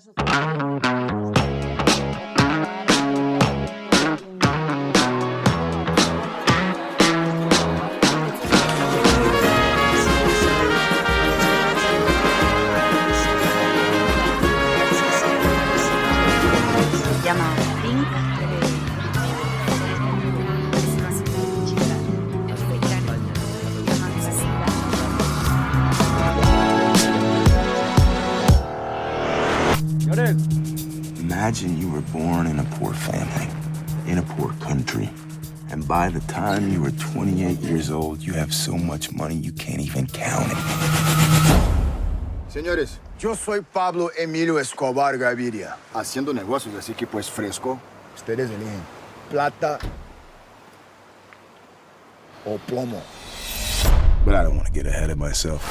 Imagine you were born in a poor family, in a poor country, and by the time you were 28 years old, you have so much money you can't even count it. Señores, yo soy Pablo Emilio Escobar Gaviria, haciendo negocios, así que pues fresco. Ustedes eligen plata o plomo. But I don't want to get ahead of myself.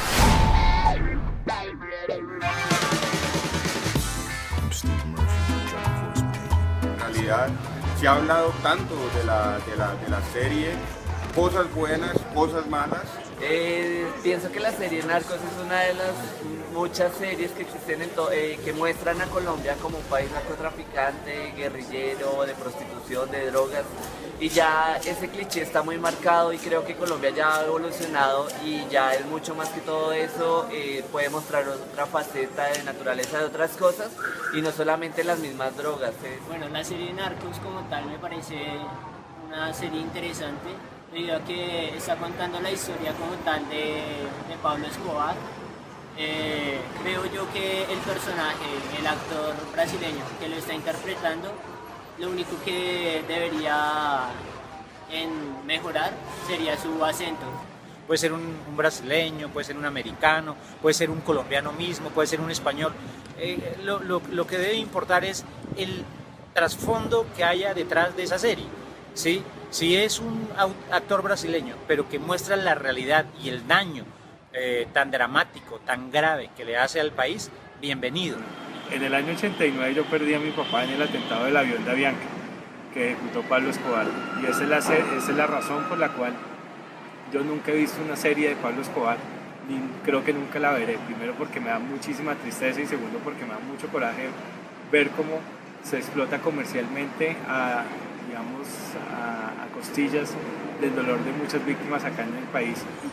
I'm Steve Murphy, drug enforcement agent. En realidad, se ha hablado tanto de la serie, cosas buenas, cosas malas. Pienso que la serie Narcos es una de las muchas series que existen que muestran a Colombia como un país narcotraficante, guerrillero, de prostitución, de drogas, y ya ese cliché está muy marcado y creo que Colombia ya ha evolucionado y ya es mucho más que todo eso, puede mostrar otra faceta de naturaleza de otras cosas y no solamente las mismas drogas. Bueno, la serie Narcos como tal me parece una serie interesante, debido a que está contando la historia como tal de Pablo Escobar. Creo yo que el personaje, el actor brasileño que lo está interpretando, lo único que debería mejorar sería su acento. Puede ser un brasileño, puede ser un americano, puede ser un colombiano mismo, puede ser un español. Lo que debe importar es el trasfondo que haya detrás de esa serie, ¿sí? Si es un actor brasileño, pero que muestra la realidad y el daño tan dramático, tan grave que le hace al país, bienvenido. En el año 89 yo perdí a mi papá en el atentado del avión de Avianca, que ejecutó Pablo Escobar. Y esa es la razón por la cual yo nunca he visto una serie de Pablo Escobar, ni creo que nunca la veré. Primero porque me da muchísima tristeza y segundo porque me da mucho coraje ver cómo se explota comercialmente a costillas del dolor de muchas víctimas acá en el país.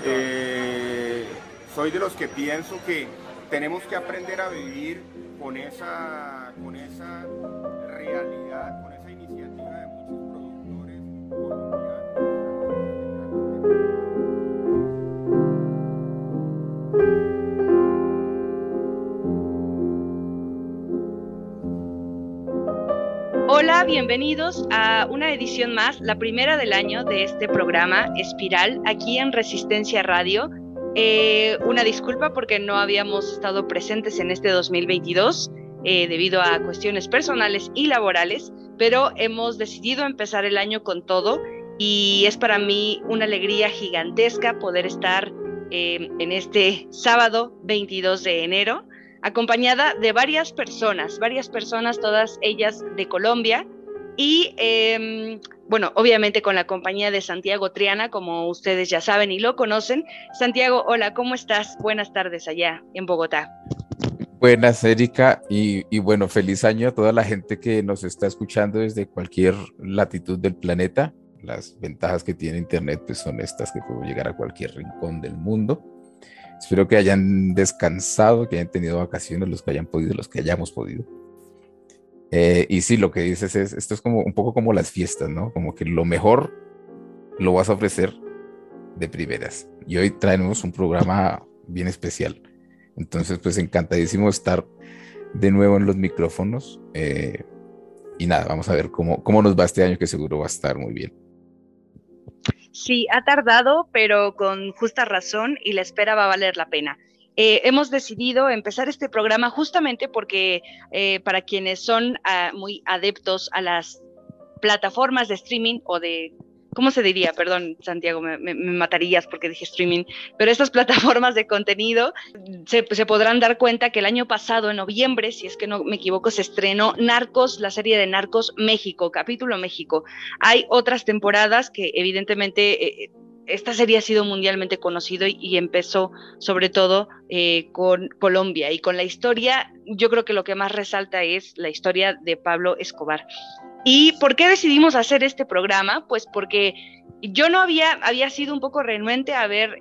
Soy de los que pienso que tenemos que aprender a vivir con esa realidad, con esa iniciativa de muchos productores colombianos. Hola, bienvenidos a una edición más, la primera del año de este programa Espiral, aquí en Resistencia Radio. Una disculpa porque no habíamos estado presentes en este 2022 debido a cuestiones personales y laborales, pero hemos decidido empezar el año con todo y es para mí una alegría gigantesca poder estar en este sábado 22 de enero, acompañada de varias personas, todas ellas de Colombia, y bueno, obviamente con la compañía de Santiago Triana, como ustedes ya saben y lo conocen. Santiago, hola, ¿cómo estás? Buenas tardes allá en Bogotá. Buenas, Erika, y bueno, feliz año a toda la gente que nos está escuchando desde cualquier latitud del planeta. Las ventajas que tiene Internet pues son estas, que podemos llegar a cualquier rincón del mundo. Espero que hayan descansado, que hayan tenido vacaciones, los que hayan podido, los que hayamos podido. Y sí, lo que dices es, esto es como un poco como las fiestas, ¿no? Como que lo mejor lo vas a ofrecer de primeras. Y hoy traemos un programa bien especial. Entonces, pues encantadísimo estar de nuevo en los micrófonos. Y nada, vamos a ver cómo nos va este año, que seguro va a estar muy bien. Sí, ha tardado, pero con justa razón, y la espera va a valer la pena. Hemos decidido empezar este programa justamente porque para quienes son muy adeptos a las plataformas de streaming o de, ¿cómo se diría? Perdón, Santiago, me matarías porque dije streaming, pero estas plataformas de contenido se podrán dar cuenta que el año pasado, en noviembre, si es que no me equivoco, se estrenó Narcos, la serie de Narcos México, capítulo México. Hay otras temporadas que evidentemente esta serie ha sido mundialmente conocido y empezó sobre todo con Colombia y con la historia. Yo creo que lo que más resalta es la historia de Pablo Escobar. ¿Y por qué decidimos hacer este programa? Pues porque yo no había sido un poco renuente a ver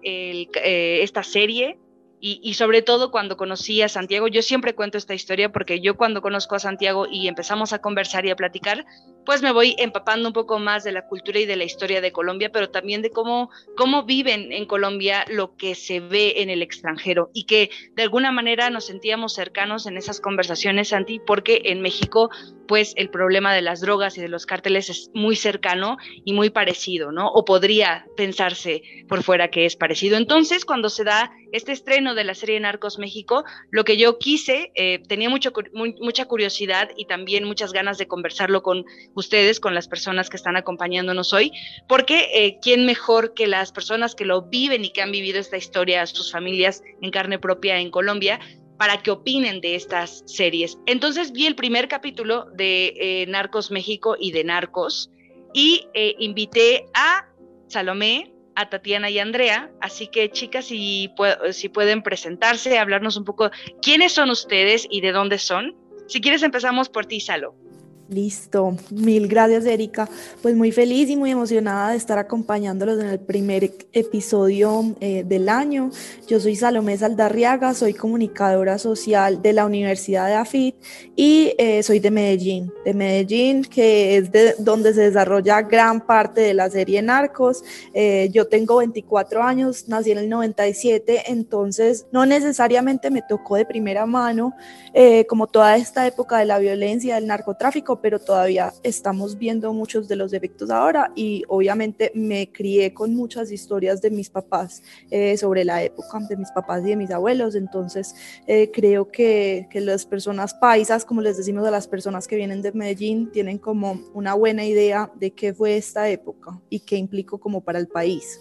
esta serie. Y sobre todo cuando conocí a Santiago, yo siempre cuento esta historia porque yo cuando conozco a Santiago y empezamos a conversar y a platicar, pues me voy empapando un poco más de la cultura y de la historia de Colombia, pero también de cómo viven en Colombia lo que se ve en el extranjero y que de alguna manera nos sentíamos cercanos en esas conversaciones, Santi, porque en México pues el problema de las drogas y de los cárteles es muy cercano y muy parecido, ¿no? O podría pensarse por fuera que es parecido. Entonces, cuando se da este estreno de la serie Narcos México, lo que yo quise, tenía mucha curiosidad y también muchas ganas de conversarlo con ustedes, con las personas que están acompañándonos hoy, porque ¿quién mejor que las personas que lo viven y que han vivido esta historia, sus familias en carne propia en Colombia, para que opinen de estas series? Entonces vi el primer capítulo de Narcos México y de Narcos y invité a Salomé, a Tatiana y a Andrea, así que chicas, si pueden presentarse, hablarnos un poco quiénes son ustedes y de dónde son. Si quieres empezamos por ti, Salo. Listo, mil gracias, Erika. Pues muy feliz y muy emocionada de estar acompañándolos en el primer episodio del año. Yo soy Salomé Saldarriaga, soy comunicadora social de la Universidad de AFIT y soy de Medellín, que es de donde se desarrolla gran parte de la serie Narcos. Yo tengo 24 años, nací en el 97, entonces no necesariamente me tocó de primera mano como toda esta época de la violencia, del narcotráfico, pero todavía estamos viendo muchos de los efectos ahora y obviamente me crié con muchas historias de mis papás sobre la época, de mis papás y de mis abuelos, entonces creo que las personas paisas, como les decimos a las personas que vienen de Medellín, tienen como una buena idea de qué fue esta época y qué implicó como para el país.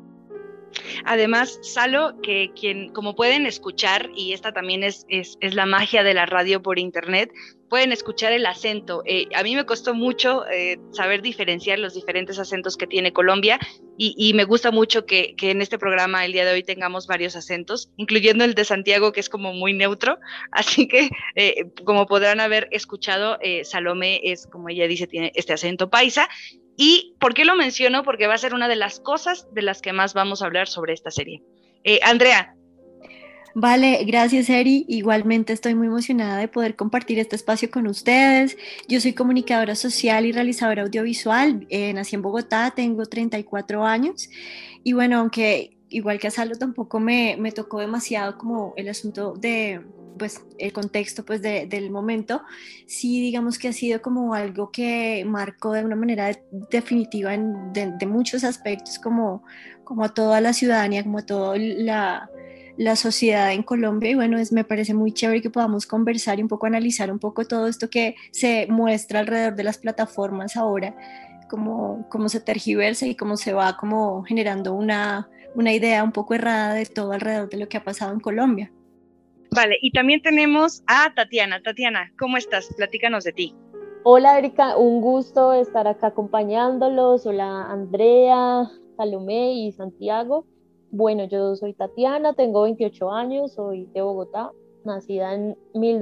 Además, Salo, como pueden escuchar, y esta también es la magia de la radio por internet, pueden escuchar el acento. A mí me costó mucho saber diferenciar los diferentes acentos que tiene Colombia y me gusta mucho que en este programa el día de hoy tengamos varios acentos, incluyendo el de Santiago, que es como muy neutro. Así que, como podrán haber escuchado, Salomé es, como ella dice, tiene este acento paisa. ¿Y por qué lo menciono? Porque va a ser una de las cosas de las que más vamos a hablar sobre esta serie. Andrea. Vale, gracias, Eri. Igualmente estoy muy emocionada de poder compartir este espacio con ustedes. Yo soy comunicadora social y realizadora audiovisual. Nací en Bogotá, tengo 34 años. Y bueno, aunque igual que a Salo tampoco me tocó demasiado como el asunto de pues el contexto pues del momento, sí digamos que ha sido como algo que marcó de una manera definitiva de muchos aspectos como a toda la ciudadanía, como a toda la sociedad en Colombia y bueno, me parece muy chévere que podamos conversar y un poco analizar un poco todo esto que se muestra alrededor de las plataformas ahora, cómo se tergiversa y cómo se va como generando una idea un poco errada de todo alrededor de lo que ha pasado en Colombia. Vale, y también tenemos a Tatiana. Tatiana, ¿cómo estás? Platícanos de ti. Hola, Erika, un gusto estar acá acompañándolos. Hola, Andrea, Salomé y Santiago. Bueno, yo soy Tatiana, tengo 28 años, soy de Bogotá, nacida en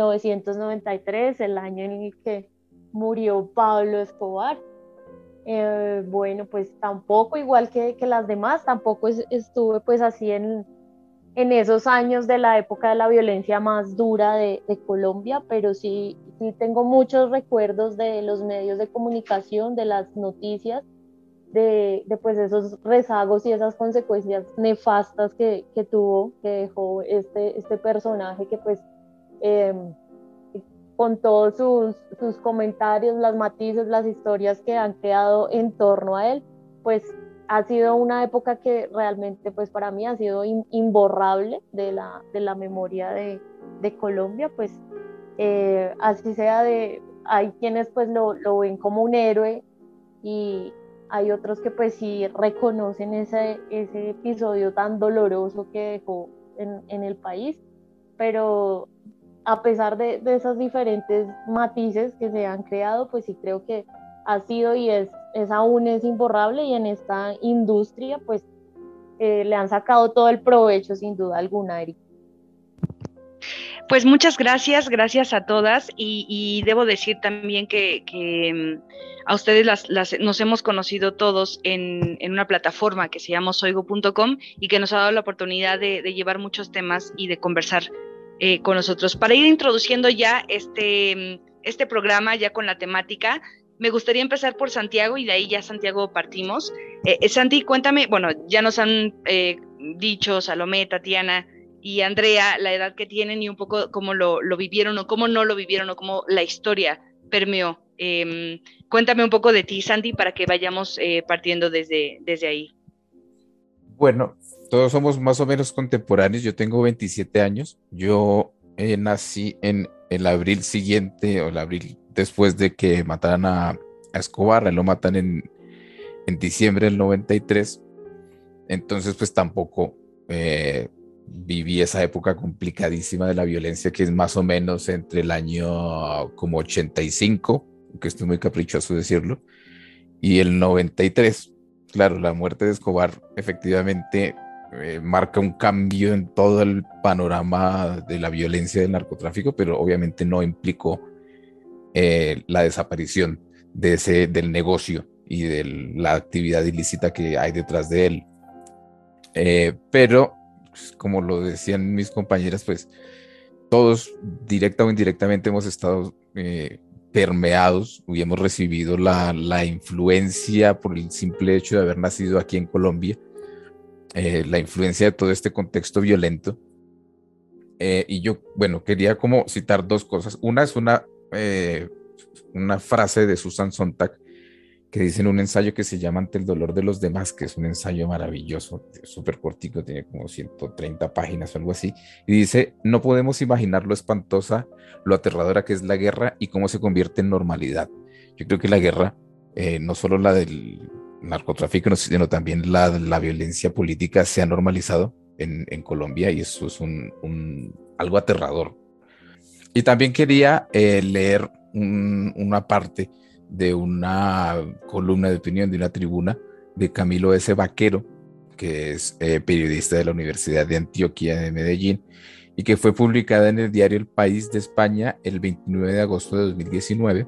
1993, el año en el que murió Pablo Escobar. Bueno, pues tampoco, igual que las demás, tampoco estuve pues así en esos años de la época de la violencia más dura de Colombia, pero sí tengo muchos recuerdos de los medios de comunicación, de las noticias, de pues esos rezagos y esas consecuencias nefastas que dejó este personaje que pues con todos sus comentarios, las matices, las historias que han quedado en torno a él, pues ha sido una época que realmente pues para mí ha sido imborrable de la memoria de Colombia, pues así sea hay quienes pues lo ven como un héroe y hay otros que pues sí reconocen ese episodio tan doloroso que dejó en el país, pero a pesar de esos diferentes matices que se han creado, pues sí creo que ha sido y aún es imborrable, y en esta industria pues le han sacado todo el provecho sin duda alguna, Erika. Pues muchas gracias, gracias a todas y debo decir también que a ustedes nos hemos conocido todos en una plataforma que se llama soigo.com y que nos ha dado la oportunidad de llevar muchos temas y de conversar con nosotros. Para ir introduciendo ya este programa ya con la temática, me gustaría empezar por Santiago y de ahí ya Santiago partimos. Santi, cuéntame, bueno, ya nos han dicho Salomé, Tatiana y Andrea la edad que tienen y un poco cómo lo vivieron o cómo no lo vivieron o cómo la historia permeó. Cuéntame un poco de ti, Santi, para que vayamos partiendo desde ahí. Bueno, todos somos más o menos contemporáneos. Yo tengo 27 años. Yo nací en el abril siguiente o el abril después de que mataran a Escobar. Lo matan en diciembre del 93. Entonces, pues tampoco viví esa época complicadísima de la violencia, que es más o menos entre el año como 85, que estoy muy caprichoso decirlo, y el 93. Claro, la muerte de Escobar efectivamente marca un cambio en todo el panorama de la violencia del narcotráfico, pero obviamente no implicó la desaparición del negocio y de la actividad ilícita que hay detrás de él. Pero como lo decían mis compañeras, pues todos directa o indirectamente hemos estado permeados y hemos recibido la influencia por el simple hecho de haber nacido aquí en Colombia, la influencia de todo este contexto violento. Y yo, bueno, quería como citar dos cosas. Una es una frase de Susan Sontag que dice en un ensayo que se llama Ante el dolor de los demás, que es un ensayo maravilloso, súper cortico, tiene como 130 páginas o algo así, y dice: no podemos imaginar lo espantosa, lo aterradora que es la guerra y cómo se convierte en normalidad. Yo creo que la guerra, no solo la del narcotráfico, sino también la violencia política, se ha normalizado en Colombia, y eso es algo aterrador. Y también quería leer una parte de una columna de opinión, de una tribuna de Camilo S. Vaquero, que es periodista de la Universidad de Antioquia de Medellín, y que fue publicada en el diario El País de España el 29 de agosto de 2019.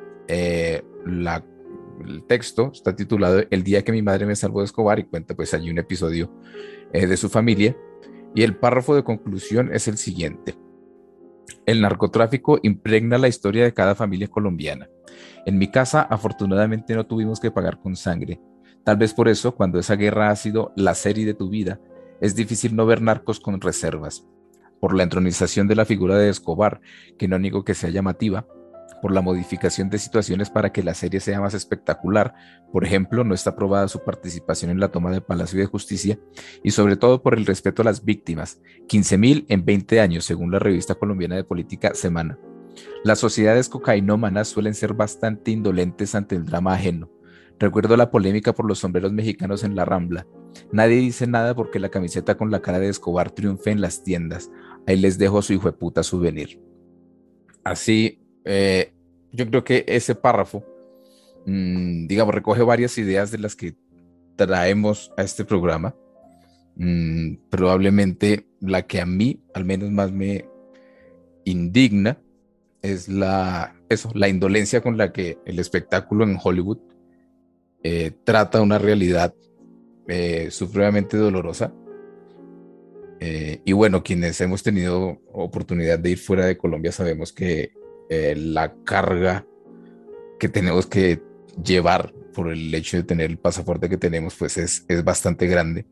El texto está titulado El día que mi madre me salvó de Escobar, y cuenta pues allí un episodio de su familia, y el párrafo de conclusión es el siguiente: el narcotráfico impregna la historia de cada familia colombiana. En mi casa, afortunadamente, no tuvimos que pagar con sangre. Tal vez por eso, cuando esa guerra ha sido la serie de tu vida, es difícil no ver Narcos con reservas. Por la entronización de la figura de Escobar, que no niego que sea llamativa, por la modificación de situaciones para que la serie sea más espectacular. Por ejemplo, no está aprobada su participación en la toma del Palacio de Justicia, y sobre todo por el respeto a las víctimas, 15.000 en 20 años, según la revista colombiana de política Semana. Las sociedades cocainómanas suelen ser bastante indolentes ante el drama ajeno. Recuerdo la polémica por los sombreros mexicanos en la Rambla. Nadie dice nada porque la camiseta con la cara de Escobar triunfe en las tiendas. Ahí les dejo su hijueputa souvenir. Así, yo creo que ese párrafo, digamos, recoge varias ideas de las que traemos a este programa. Probablemente la que a mí al menos más me indigna es la indolencia con la que el espectáculo en Hollywood trata una realidad supremamente dolorosa. Y bueno, quienes hemos tenido oportunidad de ir fuera de Colombia sabemos que la carga que tenemos que llevar por el hecho de tener el pasaporte que tenemos, pues es bastante grande.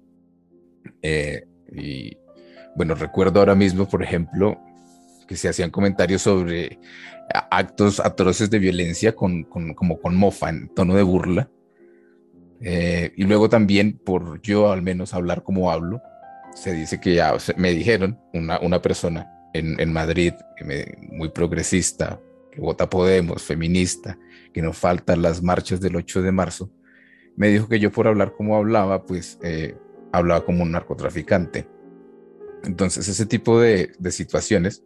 Y bueno, recuerdo ahora mismo, por ejemplo, que se hacían comentarios sobre actos atroces de violencia como con mofa, en tono de burla. Y luego también, por yo al menos hablar como hablo, se dice que me dijeron, una persona en Madrid, muy progresista, que vota Podemos, feminista, que no faltan las marchas del 8 de marzo, me dijo que yo por hablar como hablaba, pues hablaba como un narcotraficante. Entonces ese tipo de situaciones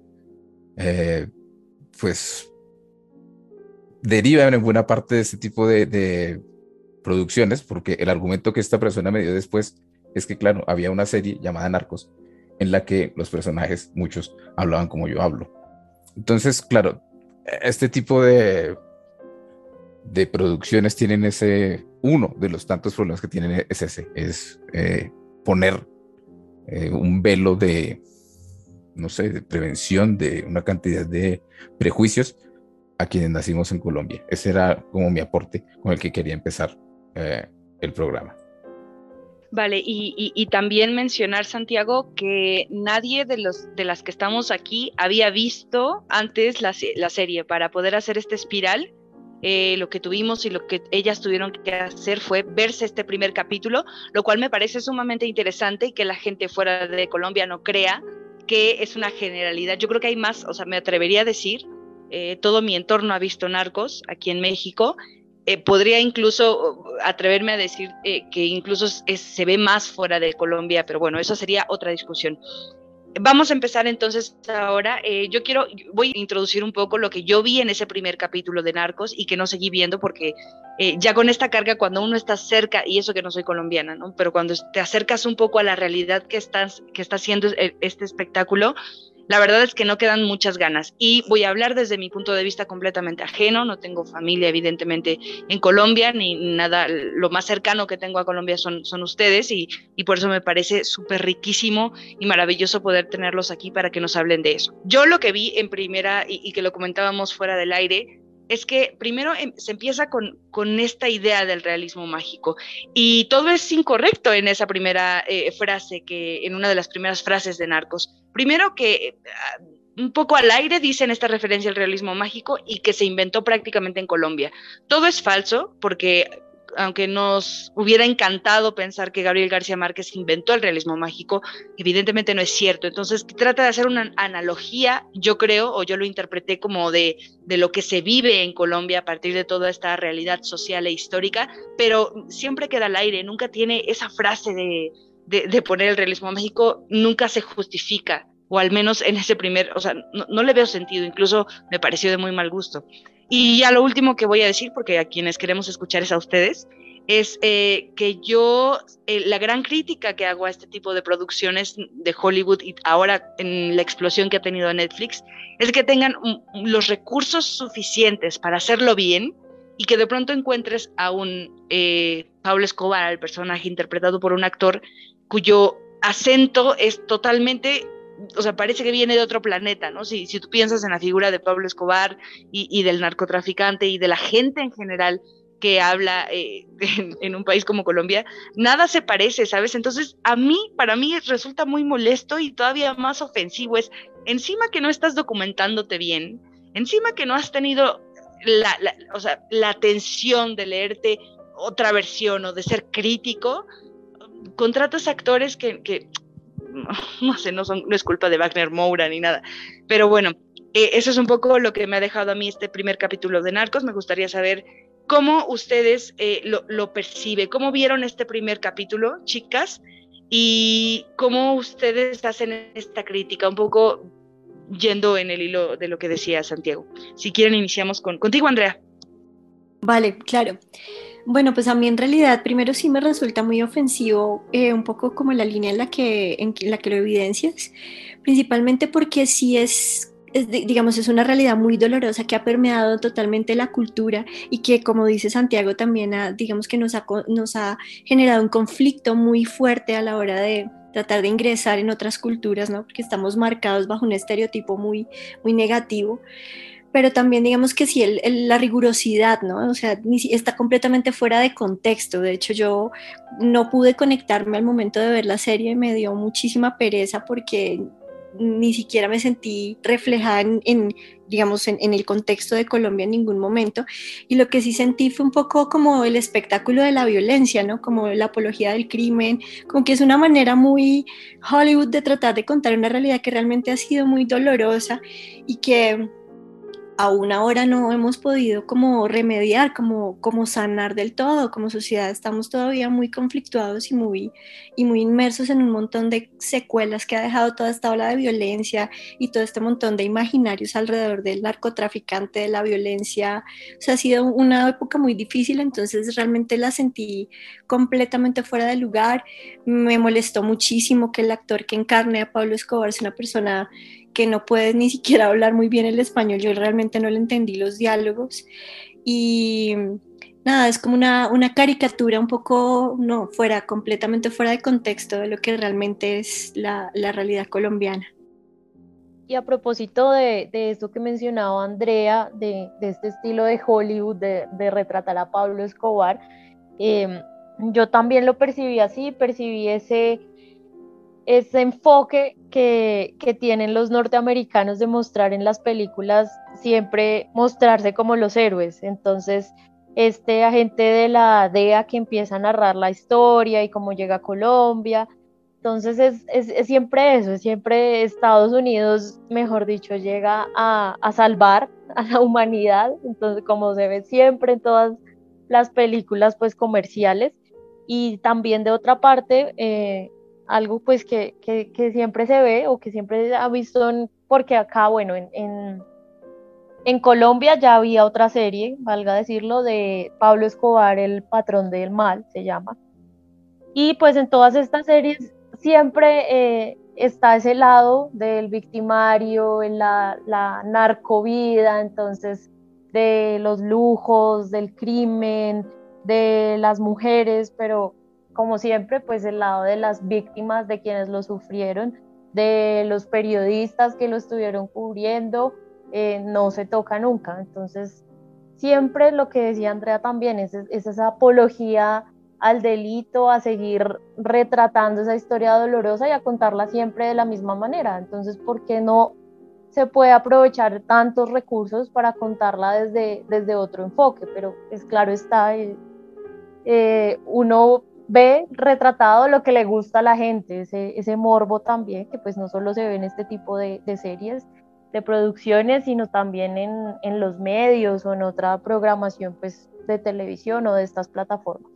pues derivan en buena parte de este tipo de producciones, porque el argumento que esta persona me dio después es que, claro, había una serie llamada Narcos en la que los personajes, muchos, hablaban como yo hablo. Entonces, claro, este tipo de producciones tienen uno de los tantos problemas que tienen es ese, poner un velo de, no sé, de prevención de una cantidad de prejuicios a quienes nacimos en Colombia. Ese era como mi aporte con el que quería empezar el programa. Vale, y también mencionar, Santiago, que nadie de las que estamos aquí había visto antes la serie. Para poder hacer esta espiral, lo que tuvimos y lo que ellas tuvieron que hacer fue verse este primer capítulo, lo cual me parece sumamente interesante, y que la gente fuera de Colombia no crea que es una generalidad. Yo creo que hay más, o sea, me atrevería a decir, todo mi entorno ha visto Narcos aquí en México. Podría incluso atreverme a decir que incluso se ve más fuera de Colombia, pero bueno, eso sería otra discusión. Vamos a empezar entonces ahora. Voy a introducir un poco lo que yo vi en ese primer capítulo de Narcos y que no seguí viendo porque ya con esta carga, cuando uno está cerca, y eso que no soy colombiana, ¿no? Pero cuando te acercas un poco a la realidad que está haciendo este espectáculo, la verdad es que no quedan muchas ganas, y voy a hablar desde mi punto de vista completamente ajeno. No tengo familia evidentemente en Colombia, ni nada. Lo más cercano que tengo a Colombia son ustedes, y por eso me parece súper riquísimo y maravilloso poder tenerlos aquí para que nos hablen de eso. Yo lo que vi en primera, y que lo comentábamos fuera del aire, es que primero se empieza con esta idea del realismo mágico, y todo es incorrecto en esa primera frase, en una de las primeras frases de Narcos. Primero que un poco al aire dicen esta referencia al realismo mágico y que se inventó prácticamente en Colombia. Todo es falso, porque aunque nos hubiera encantado pensar que Gabriel García Márquez inventó el realismo mágico, evidentemente no es cierto. Entonces trata de hacer una analogía, yo creo, o yo lo interpreté como de lo que se vive en Colombia a partir de toda esta realidad social e histórica, pero siempre queda al aire. Nunca tiene esa frase de poner el realismo mágico, nunca se justifica, o al menos en ese o sea, no le veo sentido, incluso me pareció de muy mal gusto. Y ya lo último que voy a decir, porque a quienes queremos escuchar es a ustedes, es que yo, la gran crítica que hago a este tipo de producciones de Hollywood, y ahora en la explosión que ha tenido Netflix, es que tengan los recursos suficientes para hacerlo bien, y que de pronto encuentres a un Pablo Escobar, el personaje interpretado por un actor cuyo acento es totalmente, o sea, parece que viene de otro planeta, ¿no? Si tú piensas en la figura de Pablo Escobar y del narcotraficante y de la gente en general que habla en un país como Colombia, nada se parece, ¿sabes? Entonces, para mí resulta muy molesto y todavía más ofensivo. Es encima que no estás documentándote bien, encima que no has tenido la atención de leerte otra versión o de ser crítico, contratas actores que no sé, no es culpa de Wagner Moura ni nada, pero bueno, eso es un poco lo que me ha dejado a mí este primer capítulo de Narcos. Me gustaría saber cómo ustedes lo perciben, cómo vieron este primer capítulo, chicas, y cómo ustedes hacen esta crítica, un poco yendo en el hilo de lo que decía Santiago. Si quieren, iniciamos contigo, Andrea. Vale, claro. Bueno, pues a mí en realidad primero sí me resulta muy ofensivo, un poco como la línea en la que lo evidencias, principalmente porque sí digamos, es una realidad muy dolorosa que ha permeado totalmente la cultura y que, como dice Santiago, también digamos que nos ha generado un conflicto muy fuerte a la hora de tratar de ingresar en otras culturas, ¿no? Porque estamos marcados bajo un estereotipo muy, muy negativo. Pero también digamos que sí, la rigurosidad, ¿no? O sea, está completamente fuera de contexto. De hecho, yo no pude conectarme al momento de ver la serie, me dio muchísima pereza porque ni siquiera me sentí reflejada digamos, en el contexto de Colombia en ningún momento. Y lo que sí sentí fue un poco como el espectáculo de la violencia, ¿no? Como la apología del crimen, como que es una manera muy Hollywood de tratar de contar una realidad que realmente ha sido muy dolorosa y que aún ahora no hemos podido como remediar, como sanar del todo. Como sociedad estamos todavía muy conflictuados y muy inmersos en un montón de secuelas que ha dejado toda esta ola de violencia y todo este montón de imaginarios alrededor del narcotraficante, de la violencia. O sea, ha sido una época muy difícil, entonces realmente la sentí completamente fuera de lugar. Me molestó muchísimo que el actor que encarne a Pablo Escobar es una persona que no puede ni siquiera hablar muy bien el español. Yo realmente no le entendí los diálogos y nada, es como una caricatura un poco, no, completamente fuera de contexto de lo que realmente es la realidad colombiana. Y a propósito de esto que mencionaba Andrea, de este estilo de Hollywood, de retratar a Pablo Escobar, yo también lo percibí así, percibí ese enfoque que tienen los norteamericanos de mostrar en las películas, siempre mostrarse como los héroes. Entonces, este agente de la DEA que empieza a narrar la historia y cómo llega a Colombia. Entonces es siempre eso, es siempre Estados Unidos, mejor dicho, llega a salvar a la humanidad, entonces como se ve siempre en todas las películas pues comerciales. Y también de otra parte, algo pues que siempre se ve o que siempre ha visto, porque acá, bueno, en Colombia ya había otra serie, valga decirlo, de Pablo Escobar, el patrón del mal, se llama. Y pues en todas estas series siempre está ese lado del victimario, en la narcovida, entonces de los lujos, del crimen, de las mujeres, pero como siempre, pues el lado de las víctimas, de quienes lo sufrieron, de los periodistas que lo estuvieron cubriendo, no se toca nunca. Entonces, siempre lo que decía Andrea también es esa apología al delito, a seguir retratando esa historia dolorosa y a contarla siempre de la misma manera. Entonces, ¿por qué no se puede aprovechar tantos recursos para contarla desde otro enfoque? Pero es claro está, uno ve retratado lo que le gusta a la gente, ese morbo también, que pues no solo se ve en este tipo de series, de producciones, sino también en los medios o en otra programación pues de televisión o de estas plataformas.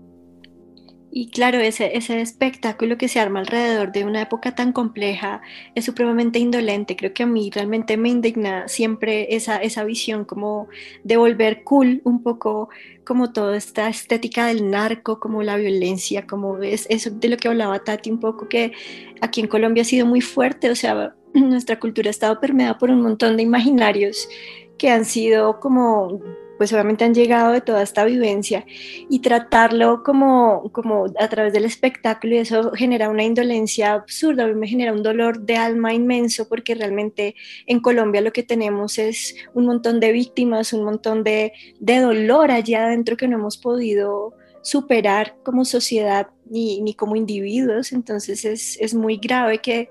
Y claro, ese espectáculo que se arma alrededor de una época tan compleja es supremamente indolente. Creo que a mí realmente me indigna siempre esa visión como de volver cool un poco, como toda esta estética del narco, como la violencia, como es eso de lo que hablaba Tati un poco, que aquí en Colombia ha sido muy fuerte. O sea, nuestra cultura ha estado permeada por un montón de imaginarios que han sido como, pues obviamente han llegado de toda esta vivencia, y tratarlo como a través del espectáculo, y eso genera una indolencia absurda. A mí me genera un dolor de alma inmenso, porque realmente en Colombia lo que tenemos es un montón de víctimas, un montón de dolor allá adentro que no hemos podido superar como sociedad ni como individuos. Entonces es muy grave que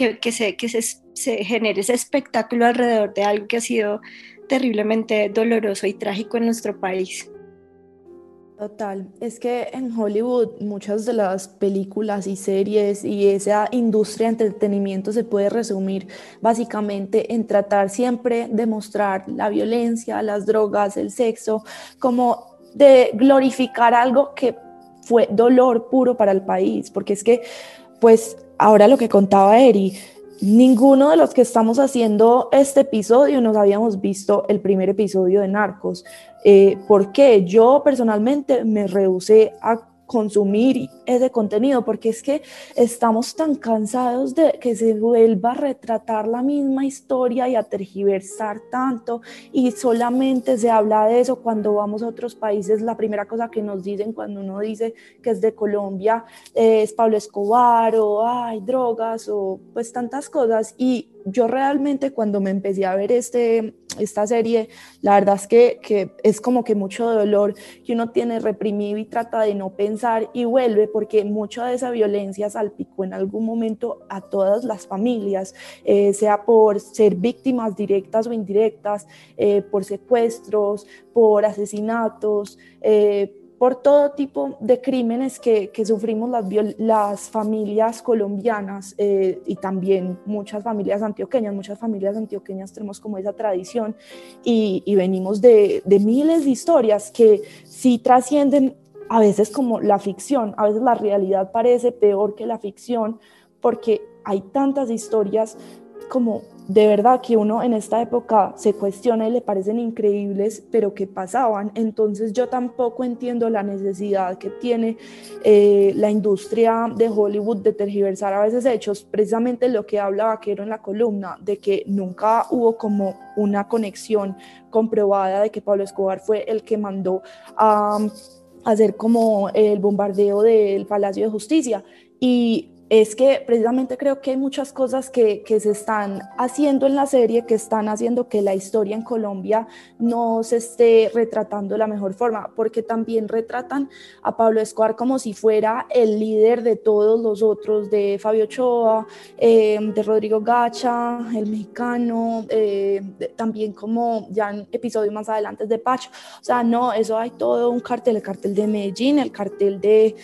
se genere ese espectáculo alrededor de algo que ha sido terriblemente doloroso y trágico en nuestro país. Total, es que en Hollywood muchas de las películas y series y esa industria de entretenimiento se puede resumir básicamente en tratar siempre de mostrar la violencia, las drogas, el sexo, como de glorificar algo que fue dolor puro para el país, porque es que, pues ahora lo que contaba Eri, ninguno de los que estamos haciendo este episodio nos habíamos visto el primer episodio de Narcos. ¿Por qué? Yo personalmente me rehusé a consumir ese contenido, porque es que estamos tan cansados de que se vuelva a retratar la misma historia y a tergiversar tanto, y solamente se habla de eso cuando vamos a otros países. La primera cosa que nos dicen cuando uno dice que es de Colombia es Pablo Escobar, o hay drogas, o pues tantas cosas. Y yo realmente cuando me empecé a ver esta serie, la verdad es que es como que mucho dolor que uno tiene reprimido y trata de no pensar, y vuelve, porque mucha de esa violencia salpicó en algún momento a todas las familias, sea por ser víctimas directas o indirectas, por secuestros, por asesinatos, por todo tipo de crímenes que sufrimos las familias colombianas y también muchas familias antioqueñas tenemos como esa tradición y venimos de miles de historias que sí trascienden a veces como la ficción, a veces la realidad parece peor que la ficción porque hay tantas historias como de verdad que uno en esta época se cuestiona y le parecen increíbles, pero que pasaban. Entonces yo tampoco entiendo la necesidad que tiene la industria de Hollywood de tergiversar a veces hechos, precisamente lo que habla Vaquero en la columna, de que nunca hubo como una conexión comprobada de que Pablo Escobar fue el que mandó a hacer como el bombardeo del Palacio de Justicia. Y es que precisamente creo que hay muchas cosas que se están haciendo en la serie que están haciendo que la historia en Colombia no se esté retratando de la mejor forma, porque también retratan a Pablo Escobar como si fuera el líder de todos los otros, de Fabio Ochoa, de Rodrigo Gacha, el mexicano, también como ya en episodios más adelante de Pacho. O sea, no, eso hay todo un cartel, el cartel de Medellín, el cartel de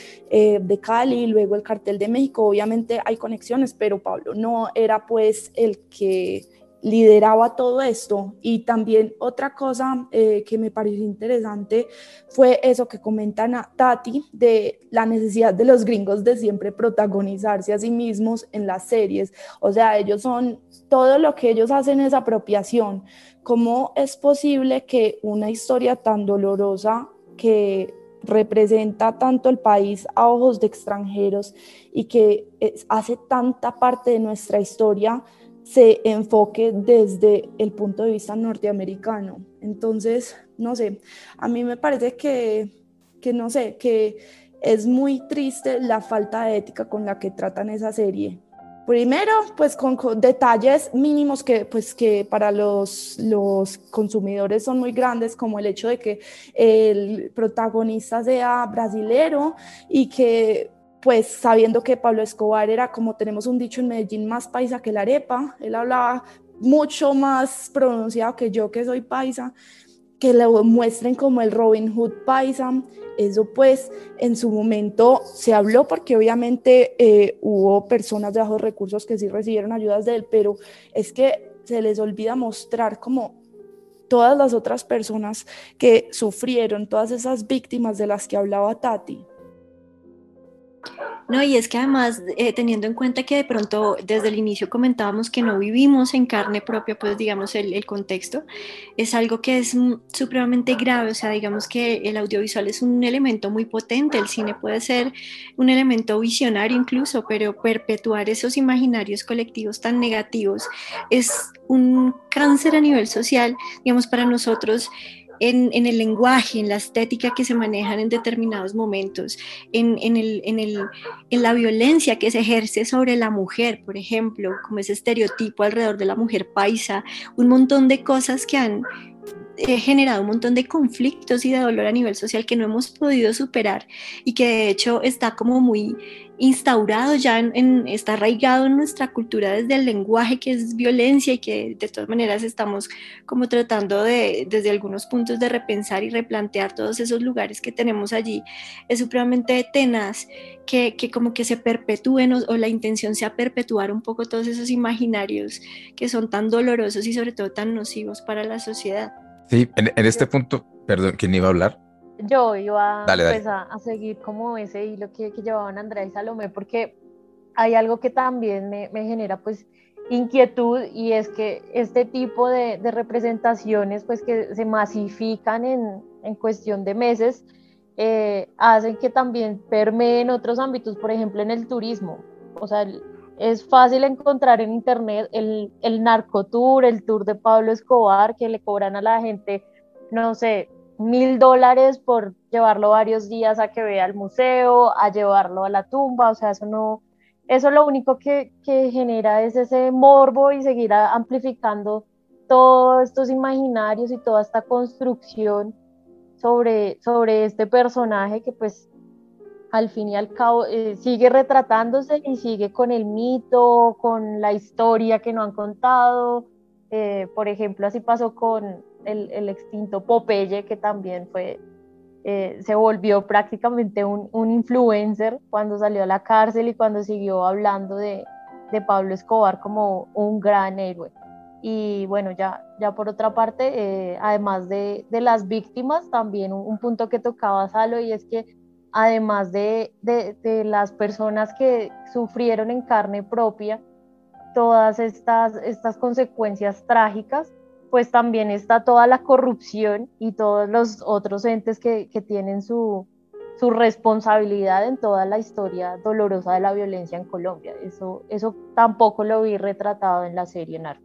Cali, luego el cartel de México. Obviamente hay conexiones, pero Pablo no era pues el que lideraba todo esto. Y también otra cosa que me pareció interesante fue eso que comentan a Tati de la necesidad de los gringos de siempre protagonizarse a sí mismos en las series. O sea, ellos son, todo lo que ellos hacen es apropiación. ¿Cómo es posible que una historia tan dolorosa que representa tanto el país a ojos de extranjeros y que hace tanta parte de nuestra historia se enfoque desde el punto de vista norteamericano? Entonces, no sé, a mí me parece que no sé, que es muy triste la falta de ética con la que tratan esa serie. Primero, pues con detalles mínimos que para los consumidores son muy grandes, como el hecho de que el protagonista sea brasilero y que, pues sabiendo que Pablo Escobar era, como tenemos un dicho en Medellín, más paisa que la arepa, él hablaba mucho más pronunciado que yo, que soy paisa, que lo muestren como el Robin Hood paisa. Eso pues en su momento se habló porque obviamente hubo personas de bajos recursos que sí recibieron ayudas de él, pero es que se les olvida mostrar como todas las otras personas que sufrieron, todas esas víctimas de las que hablaba Tati. No, y es que además, teniendo en cuenta que de pronto desde el inicio comentábamos que no vivimos en carne propia, pues digamos el contexto, es algo que es supremamente grave. O sea, digamos que el audiovisual es un elemento muy potente, el cine puede ser un elemento visionario incluso, pero perpetuar esos imaginarios colectivos tan negativos es un cáncer a nivel social, digamos, para nosotros. En el lenguaje, en la estética que se manejan en determinados momentos, en la violencia que se ejerce sobre la mujer, por ejemplo, como ese estereotipo alrededor de la mujer paisa, un montón de cosas que han generado un montón de conflictos y de dolor a nivel social que no hemos podido superar y que de hecho está como muy instaurado ya, está arraigado en nuestra cultura desde el lenguaje, que es violencia, y que de todas maneras estamos como tratando desde algunos puntos de repensar y replantear todos esos lugares que tenemos allí. Es supremamente tenaz que como que se perpetúen o la intención sea perpetuar un poco todos esos imaginarios que son tan dolorosos y sobre todo tan nocivos para la sociedad. Sí, en este punto, perdón, ¿quién iba a hablar? Yo iba Dale. pues a seguir como ese hilo que llevaban Andrea y Salomé, porque hay algo que también me genera pues inquietud, y es que este tipo de representaciones pues que se masifican en cuestión de meses, hacen que también permeen otros ámbitos, por ejemplo en el turismo. O sea, es fácil encontrar en internet el narcotour, el tour de Pablo Escobar, que le cobran a la gente, no sé, $1,000 por llevarlo varios días a que vea el museo, a llevarlo a la tumba. O sea, eso lo único que genera es ese morbo y seguir amplificando todos estos imaginarios y toda esta construcción sobre este personaje que pues al fin y al cabo sigue retratándose y sigue con el mito, con la historia que no han contado. Por ejemplo, así pasó con el extinto Popeye, que también fue se volvió prácticamente un influencer cuando salió a la cárcel y cuando siguió hablando de Pablo Escobar como un gran héroe. Y bueno, ya por otra parte, además de las víctimas, también un punto que tocaba Salo, y es que además de las personas que sufrieron en carne propia todas estas consecuencias trágicas, pues también está toda la corrupción y todos los otros entes que tienen su responsabilidad en toda la historia dolorosa de la violencia en Colombia. Eso tampoco lo vi retratado en la serie Narcos.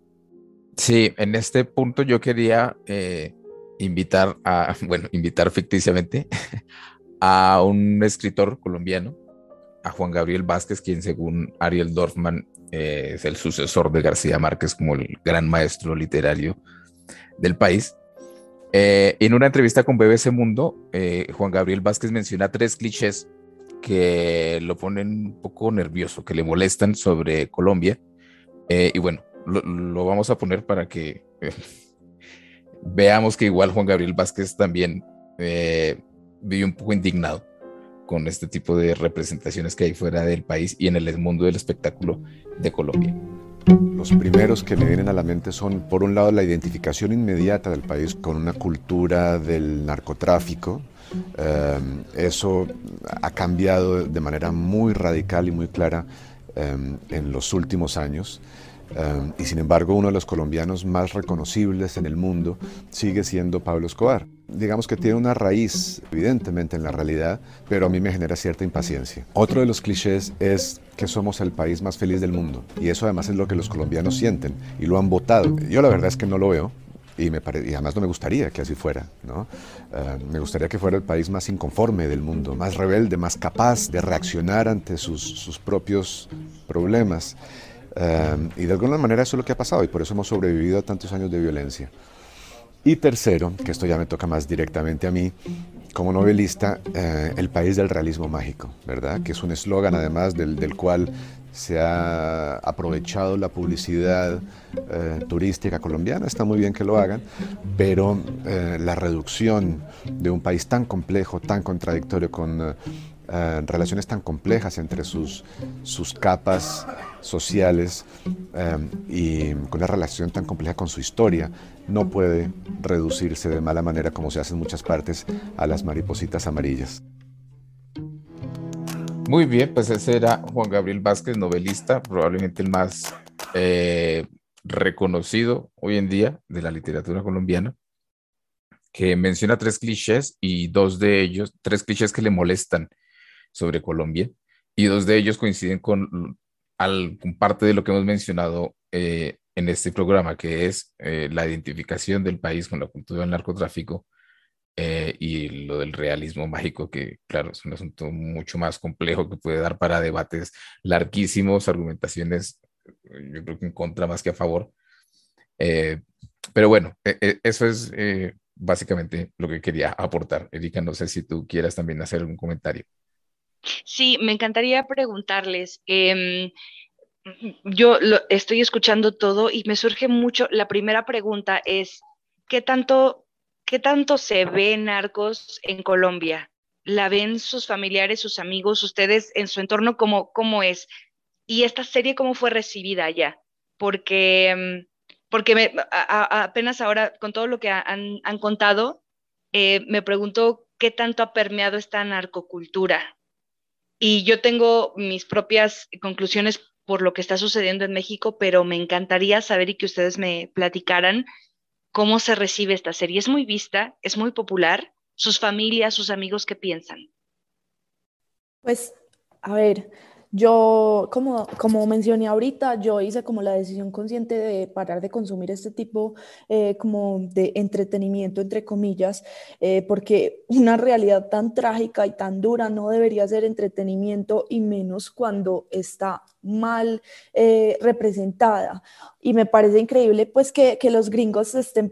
Sí, en este punto yo quería invitar ficticiamente a un escritor colombiano, a Juan Gabriel Vázquez, quien según Ariel Dorfman es el sucesor de García Márquez como el gran maestro literario del país. En una entrevista con BBC Mundo, Juan Gabriel Vázquez menciona 3 clichés que lo ponen un poco nervioso, que le molestan sobre Colombia. Y bueno, lo vamos a poner para que veamos que igual Juan Gabriel Vázquez también vive un poco indignado con este tipo de representaciones que hay fuera del país y en el mundo del espectáculo de Colombia. Los primeros que me vienen a la mente son, por un lado, la identificación inmediata del país con una cultura del narcotráfico. Eso ha cambiado de manera muy radical y muy clara en los últimos años. Y sin embargo, uno de los colombianos más reconocibles en el mundo sigue siendo Pablo Escobar. Digamos que tiene una raíz, evidentemente, en la realidad, pero a mí me genera cierta impaciencia. Otro de los clichés es que somos el país más feliz del mundo, y eso además es lo que los colombianos sienten, y lo han votado. Yo la verdad es que no lo veo, y además no me gustaría que así fuera, ¿no? Me gustaría que fuera el país más inconforme del mundo, más rebelde, más capaz de reaccionar ante sus propios problemas. Y de alguna manera eso es lo que ha pasado, y por eso hemos sobrevivido a tantos años de violencia. Y tercero, que esto ya me toca más directamente a mí, como novelista, el país del realismo mágico, ¿verdad? Que es un eslogan además del cual se ha aprovechado la publicidad turística colombiana. Está muy bien que lo hagan, pero la reducción de un país tan complejo, tan contradictorio, con relaciones tan complejas entre sus capas sociales y con una relación tan compleja con su historia, no puede reducirse de mala manera, como se hace en muchas partes, a las maripositas amarillas. Muy bien, pues ese era Juan Gabriel Vázquez, novelista, probablemente el más reconocido hoy en día de la literatura colombiana, que menciona 3 clichés y 2 de ellos, 3 clichés que le molestan sobre Colombia, y 2 de ellos coinciden con parte de lo que hemos mencionado en este programa, que es la identificación del país con la cultura del narcotráfico y lo del realismo mágico, que claro, es un asunto mucho más complejo que puede dar para debates larguísimos, argumentaciones, yo creo que en contra más que a favor. Pero bueno, eso es básicamente lo que quería aportar. Erika, no sé si tú quieras también hacer algún comentario. Sí, me encantaría preguntarles, yo estoy escuchando todo y me surge mucho, la primera pregunta es, ¿qué tanto se ve Narcos en Colombia? ¿La ven sus familiares, sus amigos, ustedes en su entorno? ¿Cómo es? ¿Y esta serie cómo fue recibida allá? Porque apenas ahora, con todo lo que han contado, me pregunto qué tanto ha permeado esta narcocultura. Y yo tengo mis propias conclusiones por lo que está sucediendo en México, pero me encantaría saber y que ustedes me platicaran cómo se recibe esta serie. ¿Es muy vista? ¿Es muy popular? ¿Sus familias, sus amigos qué piensan? Pues, a ver, yo, como mencioné ahorita, yo hice como la decisión consciente de parar de consumir este tipo como de entretenimiento, entre comillas, porque una realidad tan trágica y tan dura no debería ser entretenimiento, y menos cuando está mal representada. Y me parece increíble pues que los gringos se estén,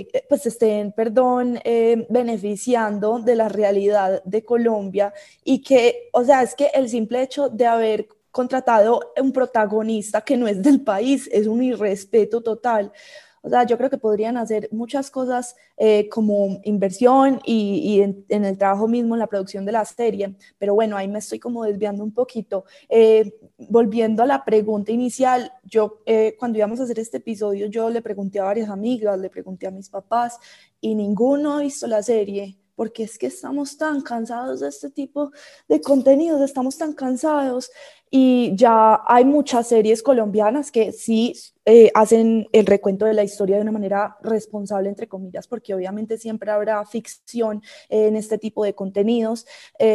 beneficiando de la realidad de Colombia, y que, o sea, es que el simple hecho de haber contratado un protagonista que no es del país es un irrespeto total. O sea, yo creo que podrían hacer muchas cosas como inversión y en el trabajo mismo, en la producción de la serie. Pero bueno, ahí me estoy como desviando un poquito. Volviendo a la pregunta inicial, yo cuando íbamos a hacer este episodio, yo le pregunté a varias amigas, le pregunté a mis papás y ninguno ha visto la serie, porque es que estamos tan cansados de este tipo de contenidos, estamos tan cansados y ya hay muchas series colombianas que sí hacen el recuento de la historia de una manera responsable, entre comillas, porque obviamente siempre habrá ficción en este tipo de contenidos,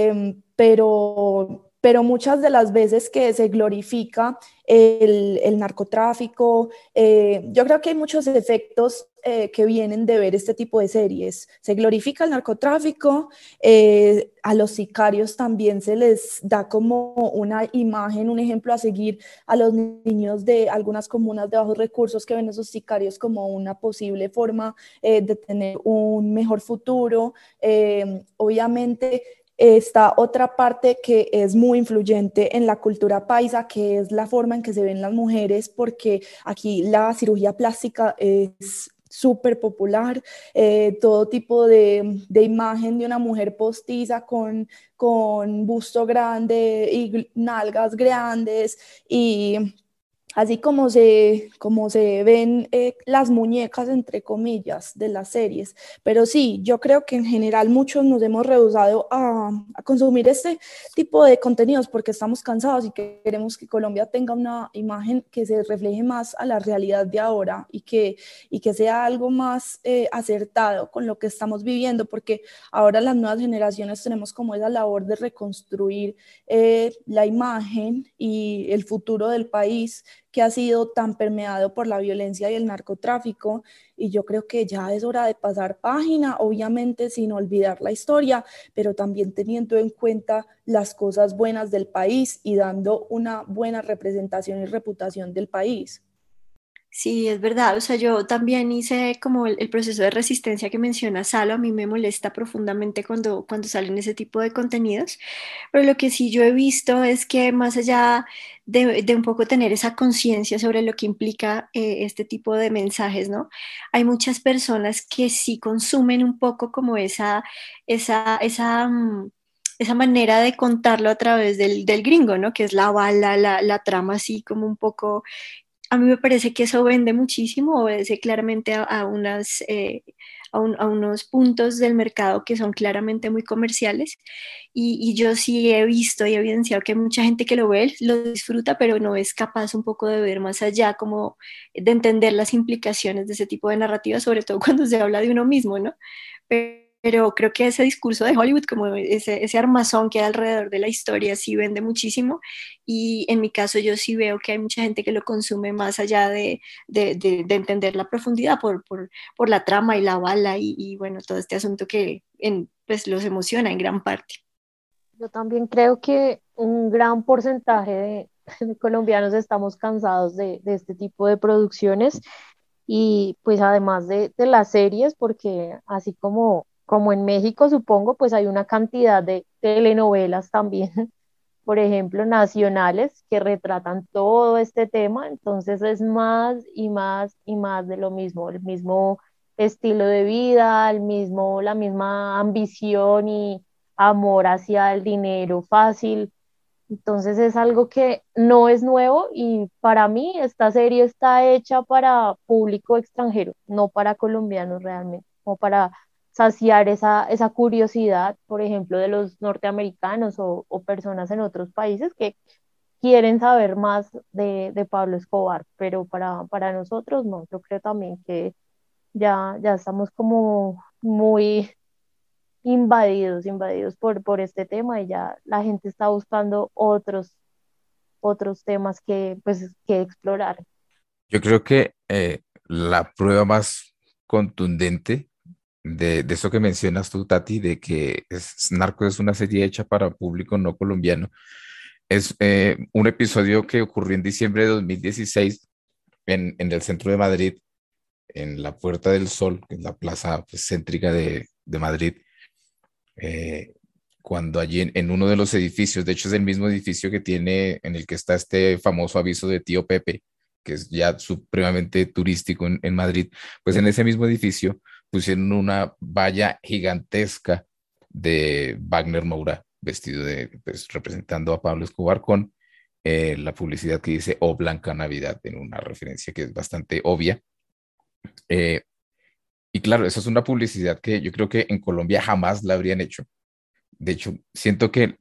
pero muchas de las veces que se glorifica el narcotráfico, yo creo que hay muchos efectos que vienen de ver este tipo de series. Se glorifica el narcotráfico, a los sicarios también se les da como una imagen, un ejemplo a seguir a los niños de algunas comunas de bajos recursos que ven esos sicarios como una posible forma de tener un mejor futuro. Obviamente, está otra parte que es muy influyente en la cultura paisa, que es la forma en que se ven las mujeres, porque aquí la cirugía plástica es súper popular, todo tipo de imagen de una mujer postiza con busto grande y nalgas grandes y así como se ven las muñecas, entre comillas, de las series. Pero sí, yo creo que en general muchos nos hemos rehusado a consumir este tipo de contenidos porque estamos cansados y que queremos que Colombia tenga una imagen que se refleje más a la realidad de ahora y que sea algo más acertado con lo que estamos viviendo, porque ahora las nuevas generaciones tenemos como esa labor de reconstruir la imagen y el futuro del país que ha sido tan permeado por la violencia y el narcotráfico, y yo creo que ya es hora de pasar página, obviamente sin olvidar la historia, pero también teniendo en cuenta las cosas buenas del país y dando una buena representación y reputación del país. Sí, es verdad. O sea, yo también hice como el proceso de resistencia que menciona Salo. A mí me molesta profundamente cuando salen ese tipo de contenidos. Pero lo que sí yo he visto es que más allá de un poco tener esa conciencia sobre lo que implica este tipo de mensajes, ¿no? Hay muchas personas que sí consumen un poco como esa manera de contarlo a través del gringo, ¿no? Que es la bala, la trama así como un poco. A mí me parece que eso vende muchísimo, obedece claramente a unos puntos del mercado que son claramente muy comerciales y yo sí he visto y evidenciado que hay mucha gente que lo ve, lo disfruta, pero no es capaz un poco de ver más allá, como de entender las implicaciones de ese tipo de narrativa, sobre todo cuando se habla de uno mismo, ¿no? Pero creo que ese discurso de Hollywood, como ese armazón que hay alrededor de la historia, sí vende muchísimo. Y en mi caso yo sí veo que hay mucha gente que lo consume más allá de entender la profundidad por la trama y la bala y bueno, todo este asunto que pues los emociona en gran parte. Yo también creo que un gran porcentaje de colombianos estamos cansados de este tipo de producciones y pues además de las series, porque así como en México supongo, pues hay una cantidad de telenovelas también, por ejemplo, nacionales que retratan todo este tema, entonces es más y más y más de lo mismo, el mismo estilo de vida, la misma ambición y amor hacia el dinero fácil. Entonces es algo que no es nuevo y para mí esta serie está hecha para público extranjero, no para colombianos realmente, como para saciar esa curiosidad, por ejemplo, de los norteamericanos o personas en otros países que quieren saber más de Pablo Escobar, pero para nosotros no, yo creo también que ya estamos como muy invadidos por este tema y ya la gente está buscando otros temas que explorar. Yo creo que la prueba más contundente de eso que mencionas tú, Tati, de que Narcos es una serie hecha para público no colombiano, es un episodio que ocurrió en diciembre de 2016 en el centro de Madrid, en la Puerta del Sol, que es la plaza pues, céntrica de Madrid, eh, cuando allí en uno de los edificios, de hecho es el mismo edificio que tiene, en el que está este famoso aviso de Tío Pepe, que es ya supremamente turístico en Madrid, pues en ese mismo edificio pusieron una valla gigantesca de Wagner Moura, vestido de, pues, representando a Pablo Escobar con la publicidad que dice "O Blanca Navidad", en una referencia que es bastante obvia. Eh, y claro, esa es una publicidad que yo creo que en Colombia jamás la habrían hecho. De hecho, siento que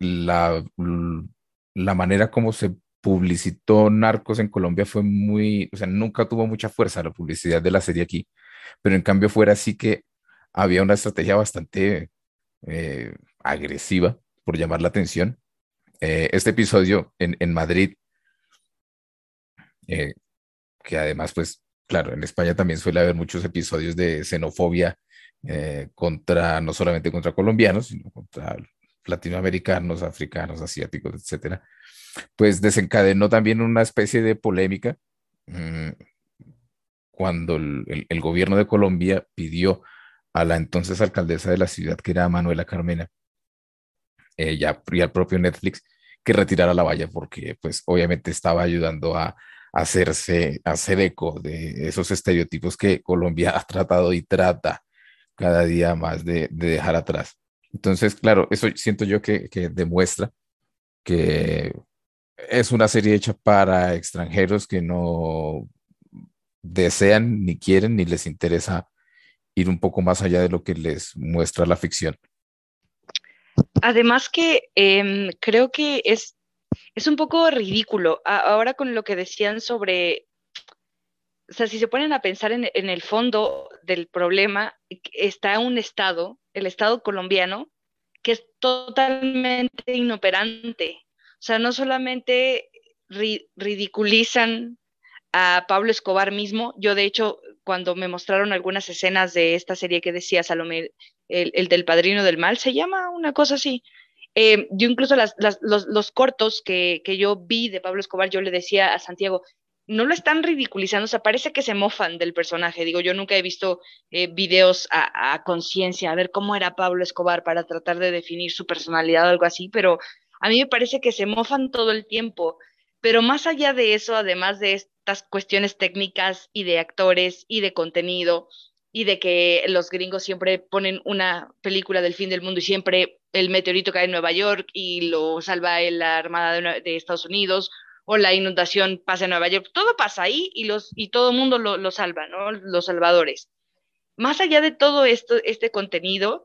la manera como se publicitó Narcos en Colombia fue muy, o sea, nunca tuvo mucha fuerza la publicidad de la serie aquí, pero en cambio fuera así que había una estrategia bastante agresiva, por llamar la atención. Este episodio en Madrid, eh, que además, pues, claro, en España también suele haber muchos episodios de xenofobia contra, no solamente contra colombianos, sino contra latinoamericanos, africanos, asiáticos, etcétera. Pues desencadenó también una especie de polémica mm, cuando el gobierno de Colombia pidió a la entonces alcaldesa de la ciudad, que era Manuela Carmena, y al propio Netflix, que retirara la valla porque pues obviamente estaba ayudando a hacer eco de esos estereotipos que Colombia ha tratado y trata cada día más de dejar atrás. Entonces, claro, eso siento yo que demuestra que es una serie hecha para extranjeros que no desean, ni quieren, ni les interesa ir un poco más allá de lo que les muestra la ficción. Además que creo que es un poco ridículo. Ahora con lo que decían sobre, o sea, si se ponen a pensar en el fondo del problema, está un Estado, el Estado colombiano, que es totalmente inoperante. O sea, no solamente ridiculizan a Pablo Escobar mismo. Yo, de hecho, cuando me mostraron algunas escenas de esta serie que decía Salomé, el del Padrino del Mal, se llama una cosa así. Yo incluso los cortos que yo vi de Pablo Escobar, yo le decía a Santiago, no lo están ridiculizando, o sea, parece que se mofan del personaje. Digo, yo nunca he visto videos a conciencia, a ver cómo era Pablo Escobar para tratar de definir su personalidad o algo así, pero a mí me parece que se mofan todo el tiempo. Pero más allá de eso, además de estas cuestiones técnicas y de actores y de contenido y de que los gringos siempre ponen una película del fin del mundo y siempre el meteorito cae en Nueva York y lo salva la Armada de Estados Unidos, o la inundación pasa en Nueva York, todo pasa ahí y todo el mundo lo salva, ¿no? Los salvadores. Más allá de todo esto, este contenido,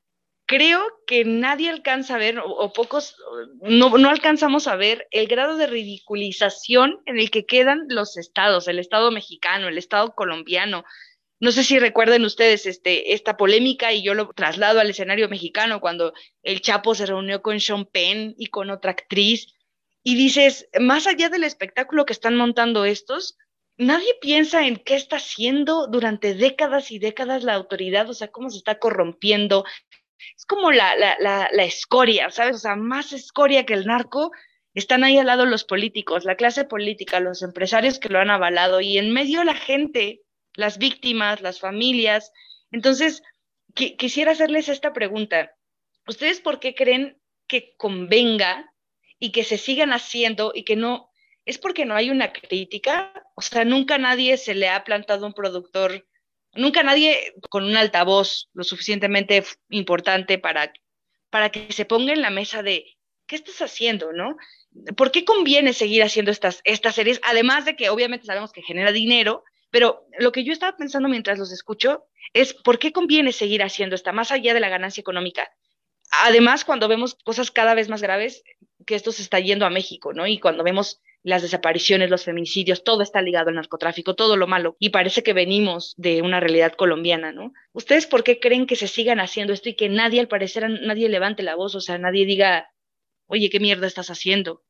creo que nadie alcanza a ver, o pocos, no alcanzamos a ver el grado de ridiculización en el que quedan los estados, el estado mexicano, el estado colombiano. No sé si recuerden ustedes esta polémica, y yo lo traslado al escenario mexicano, cuando el Chapo se reunió con Sean Penn y con otra actriz, y dices, más allá del espectáculo que están montando estos, nadie piensa en qué está haciendo durante décadas y décadas la autoridad, o sea, cómo se está corrompiendo. Es como la escoria, ¿sabes? O sea, más escoria que el narco. Están ahí al lado los políticos, la clase política, los empresarios que lo han avalado, y en medio la gente, las víctimas, las familias. Entonces, quisiera hacerles esta pregunta. ¿Ustedes por qué creen que convenga y que se sigan haciendo y que no? ¿Es porque no hay una crítica? O sea, nunca a nadie se le ha plantado un productor, nunca nadie con un altavoz lo suficientemente importante para que se ponga en la mesa de ¿qué estás haciendo, no? ¿Por qué conviene seguir haciendo estas series? Además de que obviamente sabemos que genera dinero, pero lo que yo estaba pensando mientras los escucho es ¿por qué conviene seguir haciendo esta, más allá de la ganancia económica? Además, cuando vemos cosas cada vez más graves, que esto se está yendo a México, ¿no? Y cuando vemos las desapariciones, los feminicidios, todo está ligado al narcotráfico, todo lo malo, y parece que venimos de una realidad colombiana, ¿no? ¿Ustedes por qué creen que se sigan haciendo esto y que nadie, al parecer, nadie levante la voz? O sea, nadie diga, oye, ¿qué mierda estás haciendo?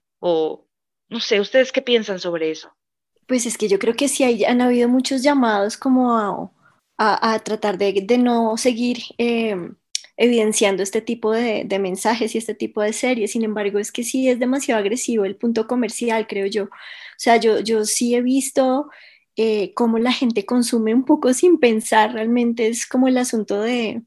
O, no sé, ¿ustedes qué piensan sobre eso? Pues es que yo creo que sí han habido muchos llamados como a tratar de no seguir evidenciando este tipo de mensajes y este tipo de series. Sin embargo, es que sí es demasiado agresivo el punto comercial, creo yo. O sea, yo sí he visto cómo la gente consume un poco sin pensar. Realmente es como el asunto de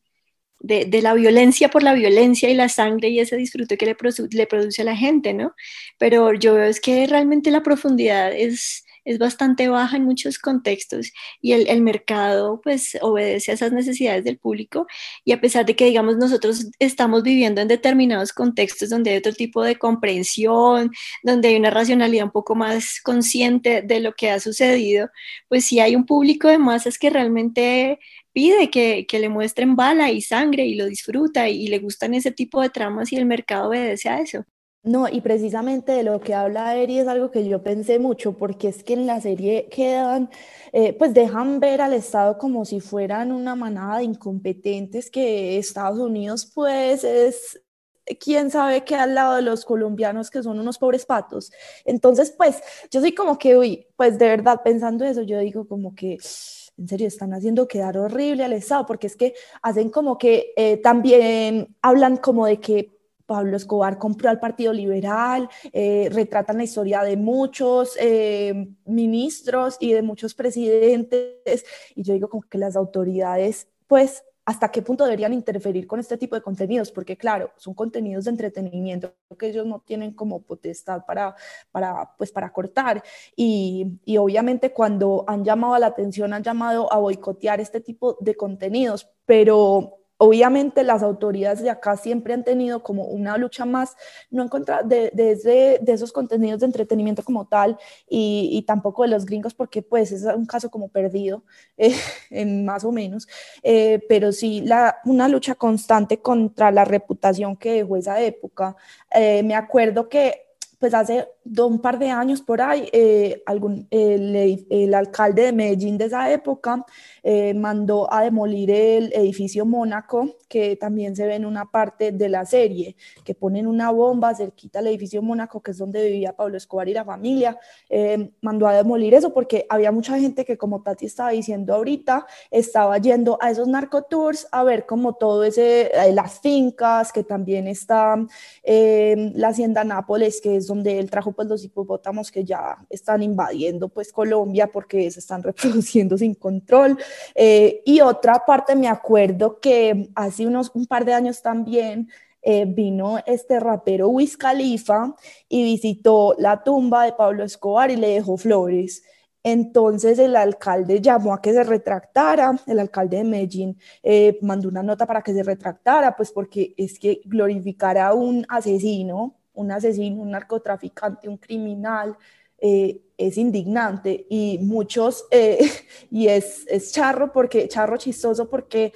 la violencia por la violencia y la sangre y ese disfrute que le produce a la gente, ¿no? Pero yo veo es que realmente la profundidad es es bastante baja en muchos contextos y el mercado pues obedece a esas necesidades del público y a pesar de que digamos nosotros estamos viviendo en determinados contextos donde hay otro tipo de comprensión, donde hay una racionalidad un poco más consciente de lo que ha sucedido, pues sí hay un público de masas que realmente pide que le muestren bala y sangre y lo disfruta y le gustan ese tipo de tramas y el mercado obedece a eso. No, y precisamente de lo que habla Eri es algo que yo pensé mucho, porque es que en la serie quedan, pues dejan ver al Estado como si fueran una manada de incompetentes, que Estados Unidos pues es, quién sabe qué al lado de los colombianos que son unos pobres patos. Entonces pues yo soy como que, uy, pues de verdad pensando eso, yo digo como que en serio, están haciendo quedar horrible al Estado, porque es que hacen como que también hablan como de que Pablo Escobar compró al Partido Liberal, retratan la historia de muchos ministros y de muchos presidentes, y yo digo como que las autoridades, pues, ¿hasta qué punto deberían interferir con este tipo de contenidos? Porque claro, son contenidos de entretenimiento que ellos no tienen como potestad pues, para cortar, y obviamente cuando han llamado a la atención, han llamado a boicotear este tipo de contenidos, pero obviamente las autoridades de acá siempre han tenido como una lucha más, no en contra de esos contenidos de entretenimiento como tal, y tampoco de los gringos, porque pues es un caso como perdido, en más o menos, pero sí una lucha constante contra la reputación que dejó esa época. Me acuerdo que pues hace un par de años por ahí, el alcalde de Medellín de esa época mandó a demolir el edificio Mónaco, que también se ve en una parte de la serie, que ponen una bomba cerquita al edificio Mónaco, que es donde vivía Pablo Escobar y la familia. Mandó a demolir eso porque había mucha gente que, como Tati estaba diciendo ahorita, estaba yendo a esos narcotours a ver como todo ese, las fincas, que también está la hacienda Nápoles, que es donde él trajo pues los hipopótamos que ya están invadiendo pues Colombia porque se están reproduciendo sin control. Y otra parte me acuerdo que hace un par de años también vino este rapero Wiz Khalifa y visitó la tumba de Pablo Escobar y le dejó flores. Entonces el alcalde llamó a que se retractara, el alcalde de Medellín mandó una nota para que se retractara, pues porque es que glorificar a un asesino, un narcotraficante, un criminal, es indignante, y muchos, y es charro chistoso porque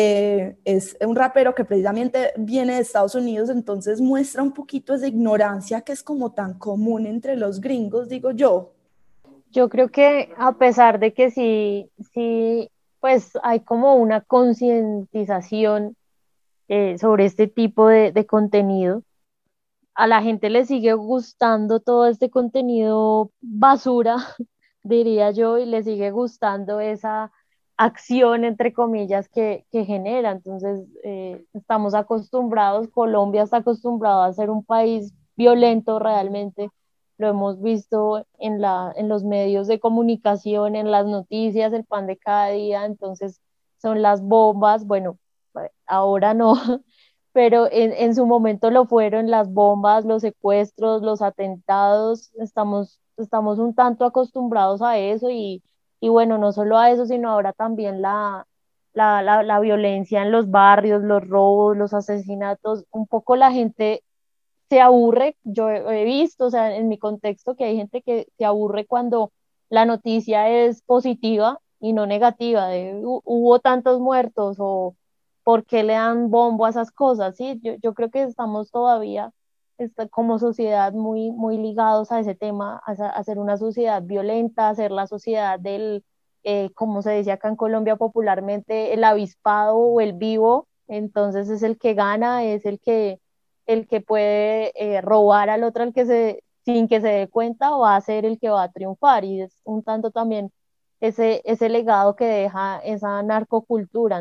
es un rapero que precisamente viene de Estados Unidos, entonces muestra un poquito esa ignorancia que es como tan común entre los gringos, digo yo. Yo creo que a pesar de que sí, pues hay como una concientización sobre este tipo de contenido, a la gente le sigue gustando todo este contenido basura, diría yo, y le sigue gustando esa acción, entre comillas, que genera. Entonces, estamos acostumbrados, Colombia está acostumbrado a ser un país violento realmente. Lo hemos visto en los medios de comunicación, en las noticias, el pan de cada día. Entonces, son las bombas. Bueno, ahora no, pero en su momento lo fueron las bombas, los secuestros, los atentados. Estamos un tanto acostumbrados a eso y bueno, no solo a eso, sino ahora también la violencia en los barrios, los robos, los asesinatos. Un poco la gente se aburre. Yo he visto, o sea, en mi contexto, que hay gente que se aburre cuando la noticia es positiva y no negativa, de hubo tantos muertos o por qué le dan bombo a esas cosas, ¿sí? Yo creo que estamos todavía como sociedad muy ligados a ese tema, a ser una sociedad violenta, a ser la sociedad del, como se decía acá en Colombia popularmente, el avispado o el vivo. Entonces es el que gana, es el que puede robar al otro sin que se dé cuenta, va a ser el que va a triunfar, y es un tanto también ese legado que deja esa narcocultura.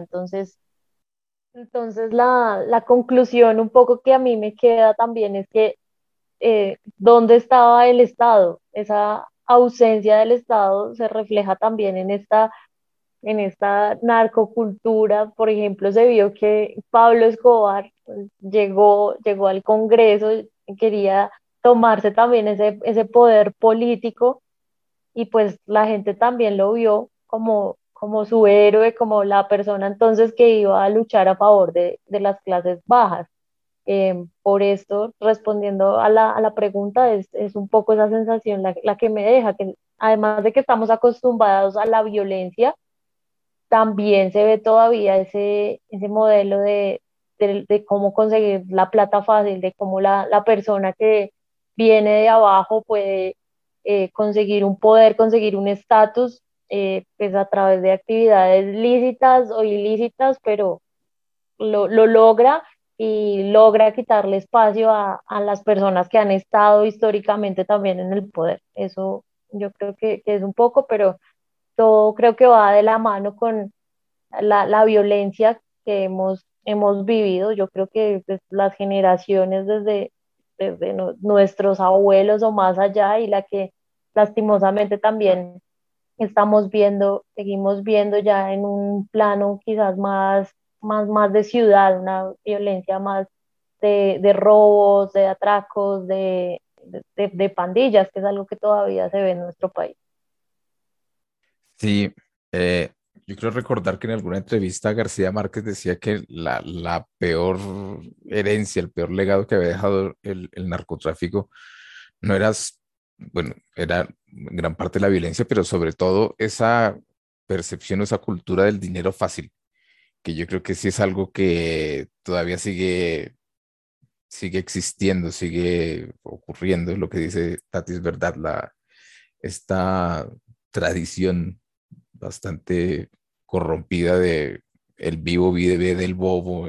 Entonces la conclusión un poco que a mí me queda también es que ¿dónde estaba el Estado? Esa ausencia del Estado se refleja también en esta narcocultura. Por ejemplo, se vio que Pablo Escobar pues, llegó al Congreso y quería tomarse también ese poder político, y pues la gente también lo vio como su héroe, como la persona entonces que iba a luchar a favor de las clases bajas. Por esto, respondiendo a la pregunta, es un poco esa sensación la que me deja, que además de que estamos acostumbrados a la violencia, también se ve todavía ese modelo de cómo conseguir la plata fácil, de cómo la persona que viene de abajo puede conseguir un poder, conseguir un estatus, pues a través de actividades lícitas o ilícitas, pero lo logra y logra quitarle espacio a las personas que han estado históricamente también en el poder. Eso yo creo que es un poco, pero todo creo que va de la mano con la violencia que hemos vivido. Yo creo que pues, las generaciones desde nuestros abuelos o más allá, y la que lastimosamente también estamos viendo, seguimos viendo ya en un plano quizás más de ciudad, una violencia más de robos, de atracos, de pandillas, que es algo que todavía se ve en nuestro país. Sí, yo creo recordar que en alguna entrevista García Márquez decía que la peor herencia, el peor legado que había dejado el narcotráfico no era, bueno, era en gran parte la violencia, pero sobre todo esa percepción o esa cultura del dinero fácil, que yo creo que sí es algo que todavía sigue existiendo, sigue ocurriendo. Lo que dice Tati es verdad, esta tradición bastante corrompida de el vivo vive del bobo,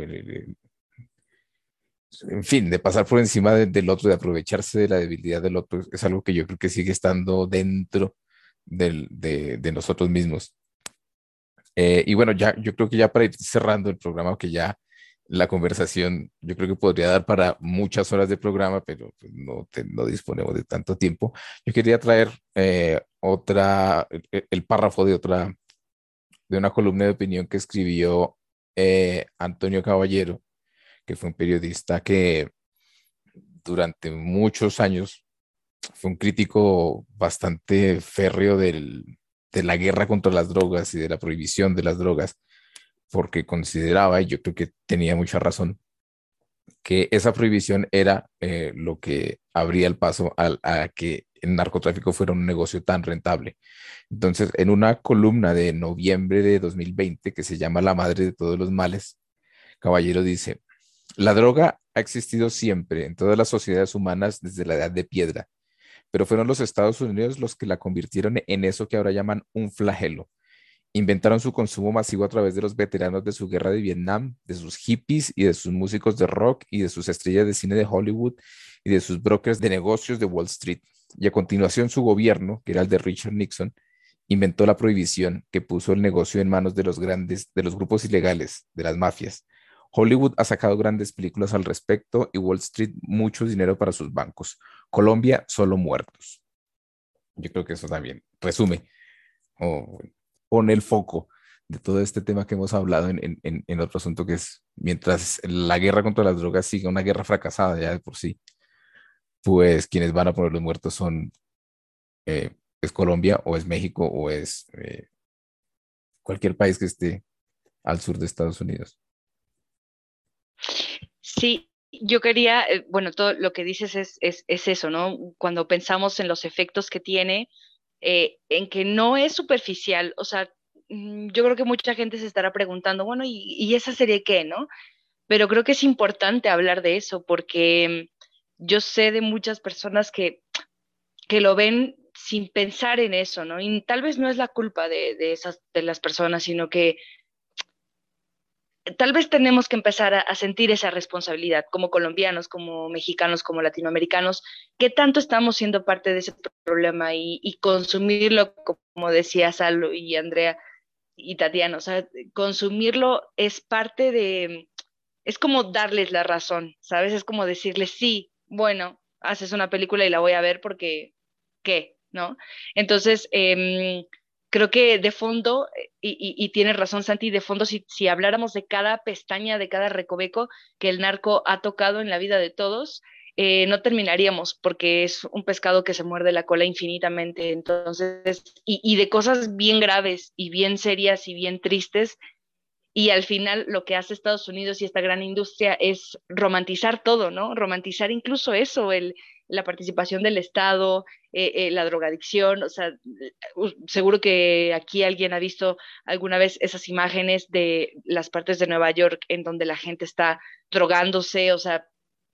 en fin, de pasar por encima del otro, de aprovecharse de la debilidad del otro, es algo que yo creo que sigue estando dentro de nosotros mismos. Y bueno, ya, yo creo que ya para ir cerrando el programa, que ya la conversación, yo creo que podría dar para muchas horas de programa, pero pues, no disponemos de tanto tiempo. Yo quería traer el párrafo de una columna de opinión que escribió Antonio Caballero, que fue un periodista que durante muchos años fue un crítico bastante férreo de la guerra contra las drogas y de la prohibición de las drogas, porque consideraba, y yo creo que tenía mucha razón, que esa prohibición era lo que abría el paso a que el narcotráfico fuera un negocio tan rentable. Entonces, en una columna de noviembre de 2020 que se llama La madre de todos los males, Caballero dice: la droga ha existido siempre en todas las sociedades humanas desde la edad de piedra, pero fueron los Estados Unidos los que la convirtieron en eso que ahora llaman un flagelo. Inventaron su consumo masivo a través de los veteranos de su guerra de Vietnam, de sus hippies y de sus músicos de rock y de sus estrellas de cine de Hollywood y de sus brokers de negocios de Wall Street. Y a continuación su gobierno, que era el de Richard Nixon, inventó la prohibición que puso el negocio en manos de los grupos ilegales, de las mafias. Hollywood ha sacado grandes películas al respecto y Wall Street mucho dinero para sus bancos. Colombia, solo muertos. Yo creo que eso también resume o pone el foco de todo este tema que hemos hablado en otro asunto, que es mientras la guerra contra las drogas siga una guerra fracasada ya de por sí, pues quienes van a poner los muertos es Colombia o es México o es cualquier país que esté al sur de Estados Unidos. Sí, yo quería, bueno, todo lo que dices es eso, ¿no? Cuando pensamos en los efectos que tiene, en que no es superficial, o sea, yo creo que mucha gente se estará preguntando, bueno, ¿y esa serie qué, no? Pero creo que es importante hablar de eso porque yo sé de muchas personas que lo ven sin pensar en eso, ¿no? Y tal vez no es la culpa de las personas, sino que tal vez tenemos que empezar a sentir esa responsabilidad como colombianos, como mexicanos, como latinoamericanos, que tanto estamos siendo parte de ese problema y consumirlo, como decía Salo y Andrea y Tatiana, o sea, consumirlo es parte es como darles la razón, ¿sabes? Es como decirles, sí, bueno, haces una película y la voy a ver porque, ¿qué? ¿No? Entonces, creo que de fondo, y tienes razón Santi, de fondo si habláramos de cada pestaña, de cada recoveco que el narco ha tocado en la vida de todos, no terminaríamos porque es un pescado que se muerde la cola infinitamente. Entonces, y de cosas bien graves y bien serias y bien tristes, y al final lo que hace Estados Unidos y esta gran industria es romantizar todo, ¿no? Romantizar incluso eso, la participación del Estado, la drogadicción, o sea, seguro que aquí alguien ha visto alguna vez esas imágenes de las partes de Nueva York en donde la gente está drogándose, o sea,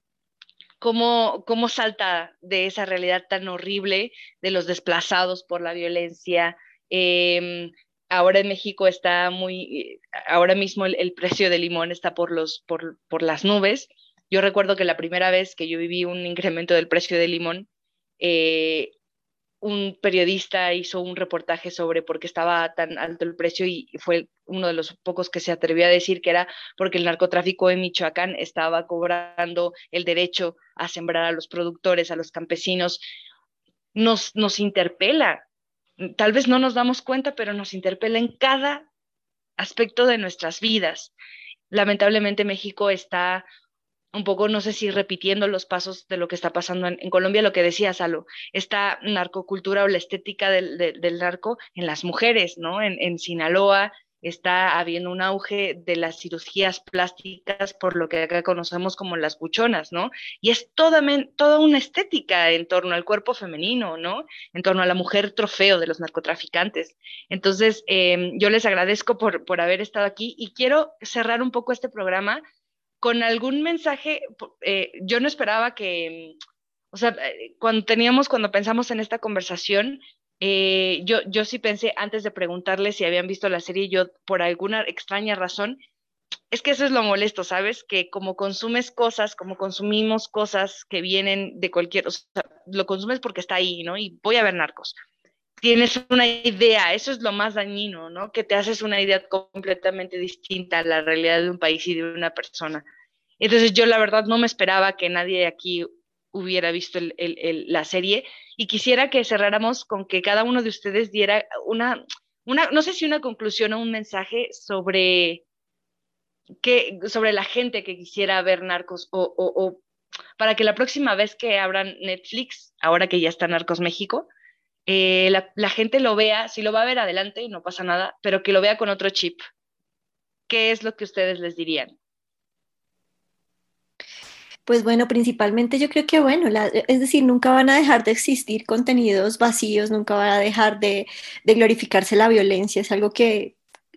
cómo salta de esa realidad tan horrible de los desplazados por la violencia. Ahora en México está ahora mismo el precio del limón está por las nubes. Yo recuerdo que la primera vez que yo viví un incremento del precio del limón, eh, un periodista hizo un reportaje sobre por qué estaba tan alto el precio y fue uno de los pocos que se atrevió a decir que era porque el narcotráfico en Michoacán estaba cobrando el derecho a sembrar a los productores, a los campesinos. Nos interpela, tal vez no nos damos cuenta, pero nos interpela en cada aspecto de nuestras vidas. Lamentablemente México está un poco, no sé si repitiendo los pasos de lo que está pasando en Colombia, lo que decía Salo, esta narcocultura o la estética del narco en las mujeres, ¿no? En Sinaloa está habiendo un auge de las cirugías plásticas por lo que acá conocemos como las buchonas, ¿no? Y es toda una estética en torno al cuerpo femenino, ¿no? En torno a la mujer trofeo de los narcotraficantes. Entonces, yo les agradezco por haber estado aquí y quiero cerrar un poco este programa con algún mensaje. Yo no esperaba que, o sea, cuando pensamos en esta conversación, yo sí pensé antes de preguntarles si habían visto la serie, yo por alguna extraña razón, es que eso es lo molesto, ¿sabes? Que como consumes cosas, como consumimos cosas que vienen de cualquier, o sea, lo consumes porque está ahí, ¿no? Y voy a ver Narcos. Tienes una idea, eso es lo más dañino, ¿no? Que te haces una idea completamente distinta a la realidad de un país y de una persona. Entonces yo la verdad no me esperaba que nadie aquí hubiera visto la serie y quisiera que cerráramos con que cada uno de ustedes diera no sé si una conclusión o un mensaje sobre la gente que quisiera ver Narcos o para que la próxima vez que abran Netflix, ahora que ya está Narcos México, la gente lo vea, si lo va a ver adelante, no pasa nada, pero que lo vea con otro chip. ¿Qué es lo que ustedes les dirían? Pues bueno, principalmente yo creo que bueno, es decir, nunca van a dejar de existir contenidos vacíos, nunca va a dejar de glorificarse la violencia, es algo que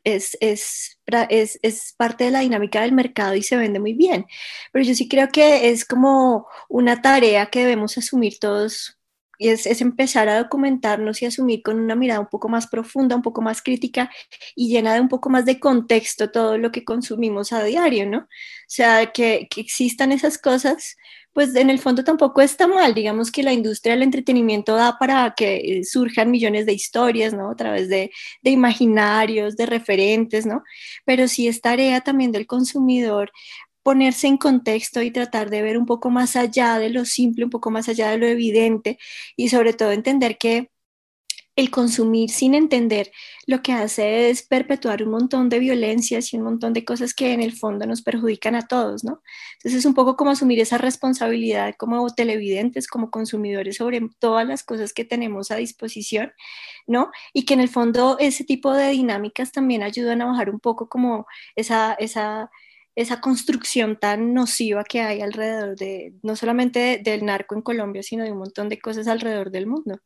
es parte de la dinámica del mercado y se vende muy bien. Pero yo sí creo que es como una tarea que debemos asumir todos y es empezar a documentarnos y asumir con una mirada un poco más profunda, un poco más crítica y llena de un poco más de contexto todo lo que consumimos a diario, ¿no? O sea, que existan esas cosas, pues en el fondo tampoco está mal. Digamos que la industria del entretenimiento da para que surjan millones de historias, ¿no? A través de imaginarios, de referentes, ¿no? Pero sí es tarea también del consumidor ponerse en contexto y tratar de ver un poco más allá de lo simple, un poco más allá de lo evidente y sobre todo entender que el consumir sin entender lo que hace es perpetuar un montón de violencias y un montón de cosas que en el fondo nos perjudican a todos, ¿no? Entonces es un poco como asumir esa responsabilidad como televidentes, como consumidores sobre todas las cosas que tenemos a disposición, ¿no? Y que en el fondo ese tipo de dinámicas también ayudan a bajar un poco como esa construcción tan nociva que hay alrededor no solamente del narco en Colombia, sino de un montón de cosas alrededor del mundo.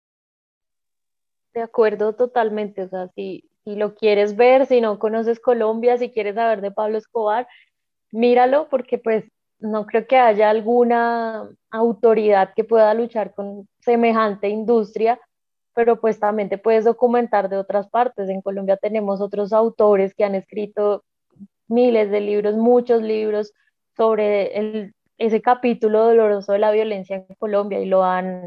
De acuerdo totalmente, o sea, si lo quieres ver, si no conoces Colombia, si quieres saber de Pablo Escobar, míralo porque pues no creo que haya alguna autoridad que pueda luchar con semejante industria, pero pues también te puedes documentar de otras partes. En Colombia tenemos otros autores que han escrito miles de libros, muchos libros sobre ese capítulo doloroso de la violencia en Colombia y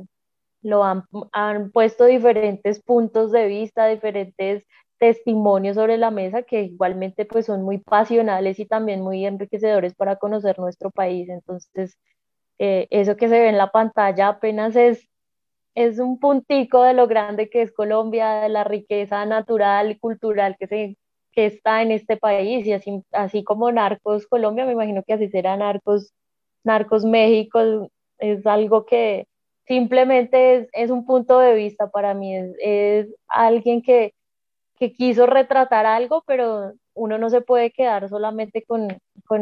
han puesto diferentes puntos de vista, diferentes testimonios sobre la mesa que igualmente pues son muy pasionales y también muy enriquecedores para conocer nuestro país. Entonces, eso que se ve en la pantalla apenas es un puntico de lo grande que es Colombia, de la riqueza natural y cultural que está en este país y así como Narcos Colombia, me imagino que así será Narcos México, es algo que simplemente es un punto de vista para mí, es alguien que quiso retratar algo, pero uno no se puede quedar solamente con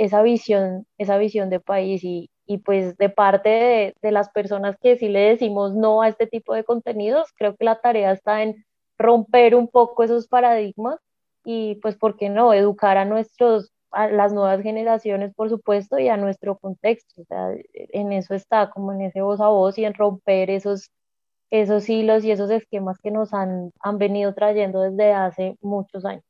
esa visión de país y pues de parte de las personas que sí le decimos no a este tipo de contenidos, creo que la tarea está en romper un poco esos paradigmas y pues, ¿por qué no? Educar a las nuevas generaciones, por supuesto, y a nuestro contexto. O sea, en eso está, como en ese voz a voz y en romper esos hilos y esos esquemas que nos han venido trayendo desde hace muchos años.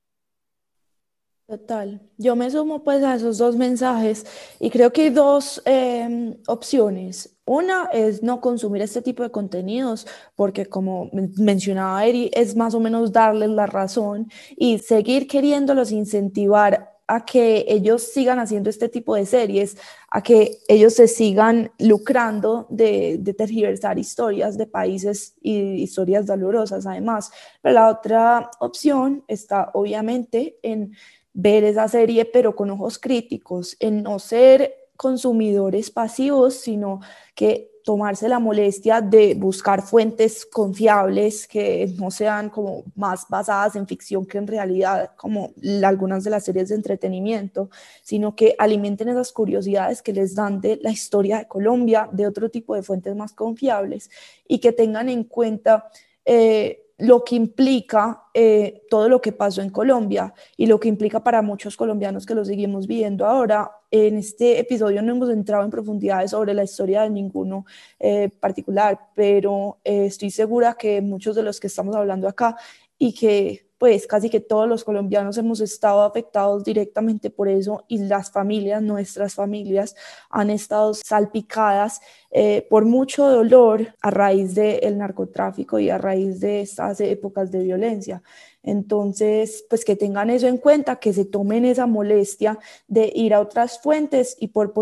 Total. Yo me sumo pues a esos dos mensajes y creo que hay dos opciones. Una es no consumir este tipo de contenidos porque como mencionaba Eri, es más o menos darles la razón y seguir queriéndolos incentivar a que ellos sigan haciendo este tipo de series, a que ellos se sigan lucrando de tergiversar historias de países y historias dolorosas además. Pero la otra opción está obviamente en ver esa serie, pero con ojos críticos, en no ser consumidores pasivos, sino que tomarse la molestia de buscar fuentes confiables que no sean como más basadas en ficción que en realidad, como algunas de las series de entretenimiento, sino que alimenten esas curiosidades que les dan de la historia de Colombia, de otro tipo de fuentes más confiables y que tengan en cuenta lo que implica todo lo que pasó en Colombia y lo que implica para muchos colombianos que lo seguimos viviendo ahora. En este episodio no hemos entrado en profundidades sobre la historia de ninguno particular, pero estoy segura que muchos de los que estamos hablando acá y que pues casi que todos los colombianos hemos estado afectados directamente por eso y las familias, nuestras familias, han estado salpicadas por mucho dolor a raíz del narcotráfico y a raíz de estas épocas de violencia. Entonces, pues que tengan eso en cuenta, que se tomen esa molestia de ir a otras fuentes y por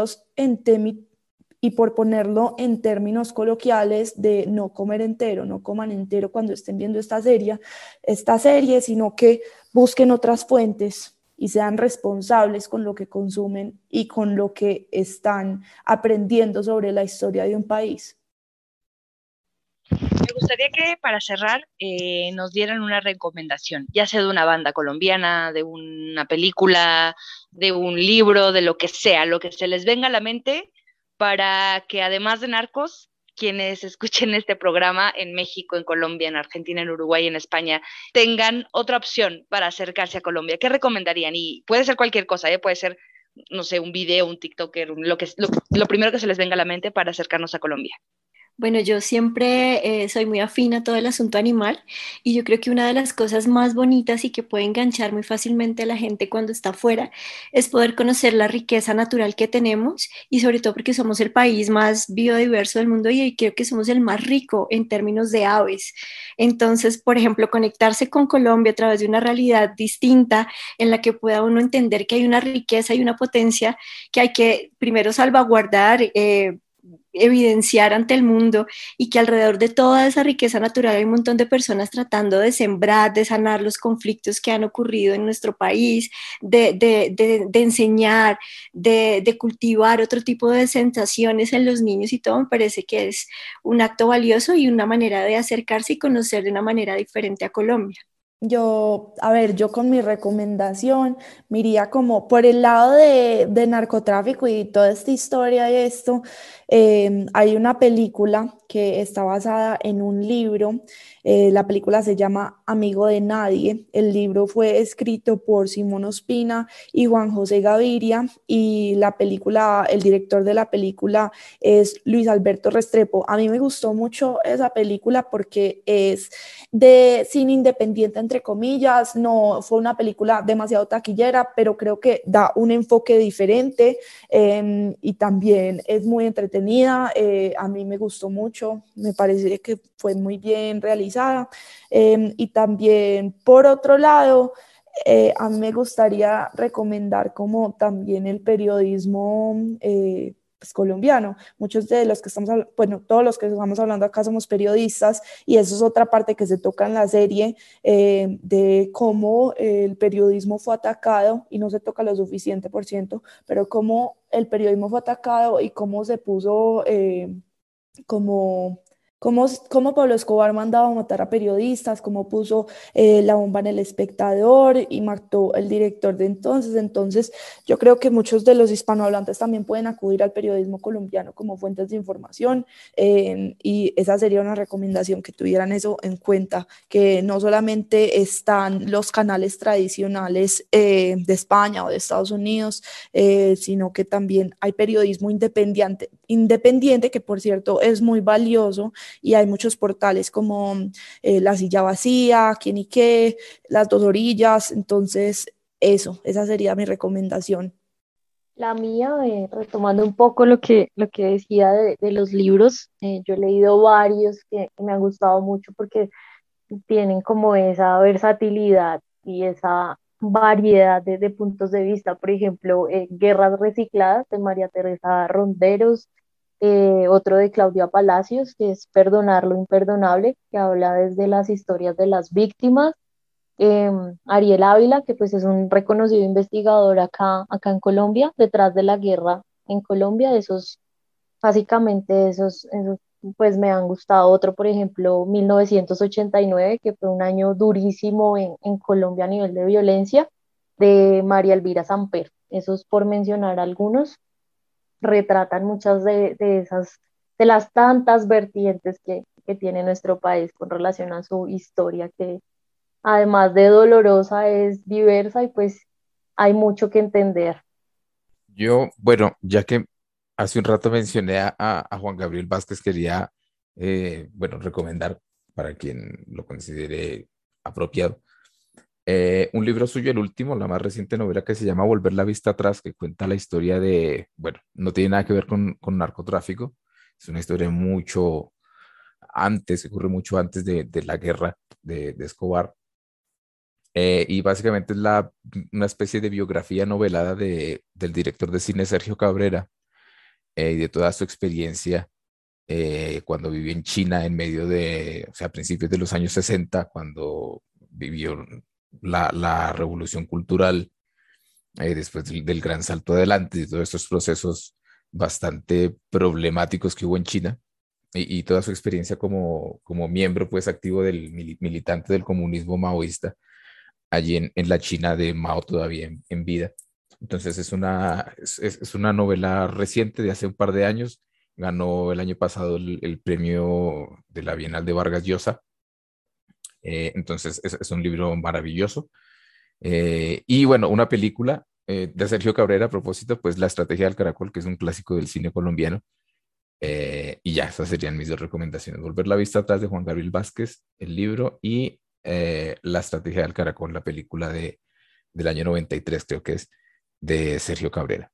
ponerlo en términos coloquiales de no comer entero, no coman entero cuando estén viendo esta serie, sino que busquen otras fuentes y sean responsables con lo que consumen y con lo que están aprendiendo sobre la historia de un país. Me gustaría que para cerrar nos dieran una recomendación, ya sea de una banda colombiana, de una película, de un libro, de lo que sea, lo que se les venga a la mente, para que además de Narcos, quienes escuchen este programa en México, en Colombia, en Argentina, en Uruguay, en España, tengan otra opción para acercarse a Colombia. ¿Qué recomendarían? Y puede ser cualquier cosa, puede ser, no sé, un video, un TikToker, lo primero que se les venga a la mente para acercarnos a Colombia. Bueno, yo siempre soy muy afín a todo el asunto animal y yo creo que una de las cosas más bonitas y que puede enganchar muy fácilmente a la gente cuando está afuera es poder conocer la riqueza natural que tenemos y sobre todo porque somos el país más biodiverso del mundo y creo que somos el más rico en términos de aves. Entonces, por ejemplo, conectarse con Colombia a través de una realidad distinta en la que pueda uno entender que hay una riqueza y una potencia que hay que primero salvaguardar, evidenciar ante el mundo y que alrededor de toda esa riqueza natural hay un montón de personas tratando de sembrar, de sanar los conflictos que han ocurrido en nuestro país, de enseñar, de cultivar otro tipo de sensaciones en los niños y todo, me parece que es un acto valioso y una manera de acercarse y conocer de una manera diferente a Colombia. Yo con mi recomendación me iría como por el lado de narcotráfico y toda esta historia de esto. Hay una película que está basada en un libro. La película se llama Amigo de Nadie. El libro fue escrito por Simón Ospina y Juan José Gaviria y el director de la película es Luis Alberto Restrepo. A mí me gustó mucho esa película porque es de cine independiente, entre comillas. No fue una película demasiado taquillera, pero creo que da un enfoque diferente y también es muy entretenida. A mí me gustó mucho, me parece que fue muy bien realizada. Y también, por otro lado, a mí me gustaría recomendar como también el periodismo pues, colombiano. Muchos de los que bueno, todos los que estamos hablando acá somos periodistas y eso es otra parte que se toca en la serie, de cómo el periodismo fue atacado y no se toca lo suficiente, por ciento, pero cómo el periodismo fue atacado y cómo se puso cómo Pablo Escobar mandaba a matar a periodistas, cómo puso la bomba en El Espectador y mató el director de entonces. Entonces, yo creo que muchos de los hispanohablantes también pueden acudir al periodismo colombiano como fuentes de información, y esa sería una recomendación, que tuvieran eso en cuenta, que no solamente están los canales tradicionales de España o de Estados Unidos, sino que también hay periodismo independiente, que por cierto es muy valioso, y hay muchos portales como La Silla Vacía, Quién y Qué, Las Dos Orillas. Entonces esa sería mi recomendación. La mía, retomando un poco lo que decía de los libros, yo he leído varios que me han gustado mucho porque tienen como esa versatilidad y esa variedad de puntos de vista. Por ejemplo, Guerras Recicladas de María Teresa Ronderos, otro de Claudia Palacios, que es Perdonar lo Imperdonable, que habla desde las historias de las víctimas. Ariel Ávila, que pues es un reconocido investigador acá en Colombia, detrás de la guerra en Colombia. Básicamente esos pues me han gustado. Otro, por ejemplo, 1989, que fue un año durísimo en Colombia a nivel de violencia, de María Elvira Samper. Esos por mencionar algunos, retratan muchas de las tantas vertientes que tiene nuestro país con relación a su historia, que además de dolorosa es diversa y pues hay mucho que entender. Yo, bueno, ya que hace un rato mencioné a Juan Gabriel Vázquez, quería, bueno, recomendar para quien lo considere apropiado, un libro suyo, el último, la más reciente novela, que se llama Volver la vista atrás, que cuenta la historia de, bueno, no tiene nada que ver con narcotráfico, es una historia mucho antes, ocurre mucho antes de la guerra de Escobar. Y básicamente es una especie de biografía novelada del director de cine Sergio Cabrera, y de toda su experiencia cuando vivió en China en medio de, o sea, a principios de los años 60, cuando vivió la revolución cultural, después del gran salto adelante y todos estos procesos bastante problemáticos que hubo en China, y toda su experiencia como miembro pues activo del militante del comunismo maoísta allí en la China de Mao todavía en vida. Entonces es una novela reciente de hace un par de años. Ganó el año pasado el premio de la Bienal de Vargas Llosa. Entonces es un libro maravilloso. Y bueno, una película de Sergio Cabrera, a propósito, pues La Estrategia del Caracol, que es un clásico del cine colombiano. Y ya, esas serían mis dos recomendaciones. Volver la vista atrás de Juan Gabriel Vázquez, el libro, y La Estrategia del Caracol, la película del año 93, creo que es, de Sergio Cabrera.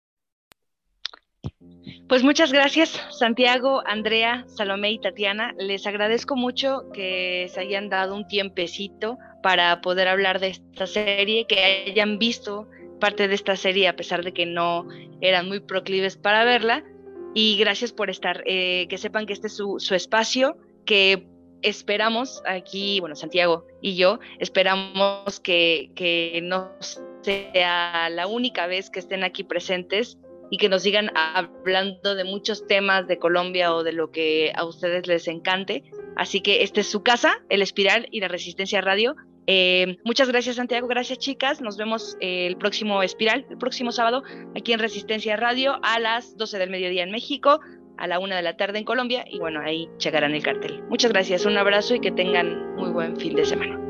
Pues muchas gracias, Santiago, Andrea, Salomé y Tatiana. Les agradezco mucho que se hayan dado un tiempecito para poder hablar de esta serie, que hayan visto parte de esta serie a pesar de que no eran muy proclives para verla. Y gracias por estar, que sepan que este es su espacio, que esperamos aquí, bueno, Santiago y yo, esperamos que no sea la única vez que estén aquí presentes y que nos sigan hablando de muchos temas de Colombia o de lo que a ustedes les encante. Así que esta es su casa, El Espiral y la Resistencia Radio. Muchas gracias, Santiago, gracias, chicas. Nos vemos el próximo Espiral, el próximo sábado, aquí en Resistencia Radio, a las 12 del mediodía en México, a la 1 de la tarde en Colombia, y bueno, ahí checarán el cartel. Muchas gracias, un abrazo y que tengan muy buen fin de semana.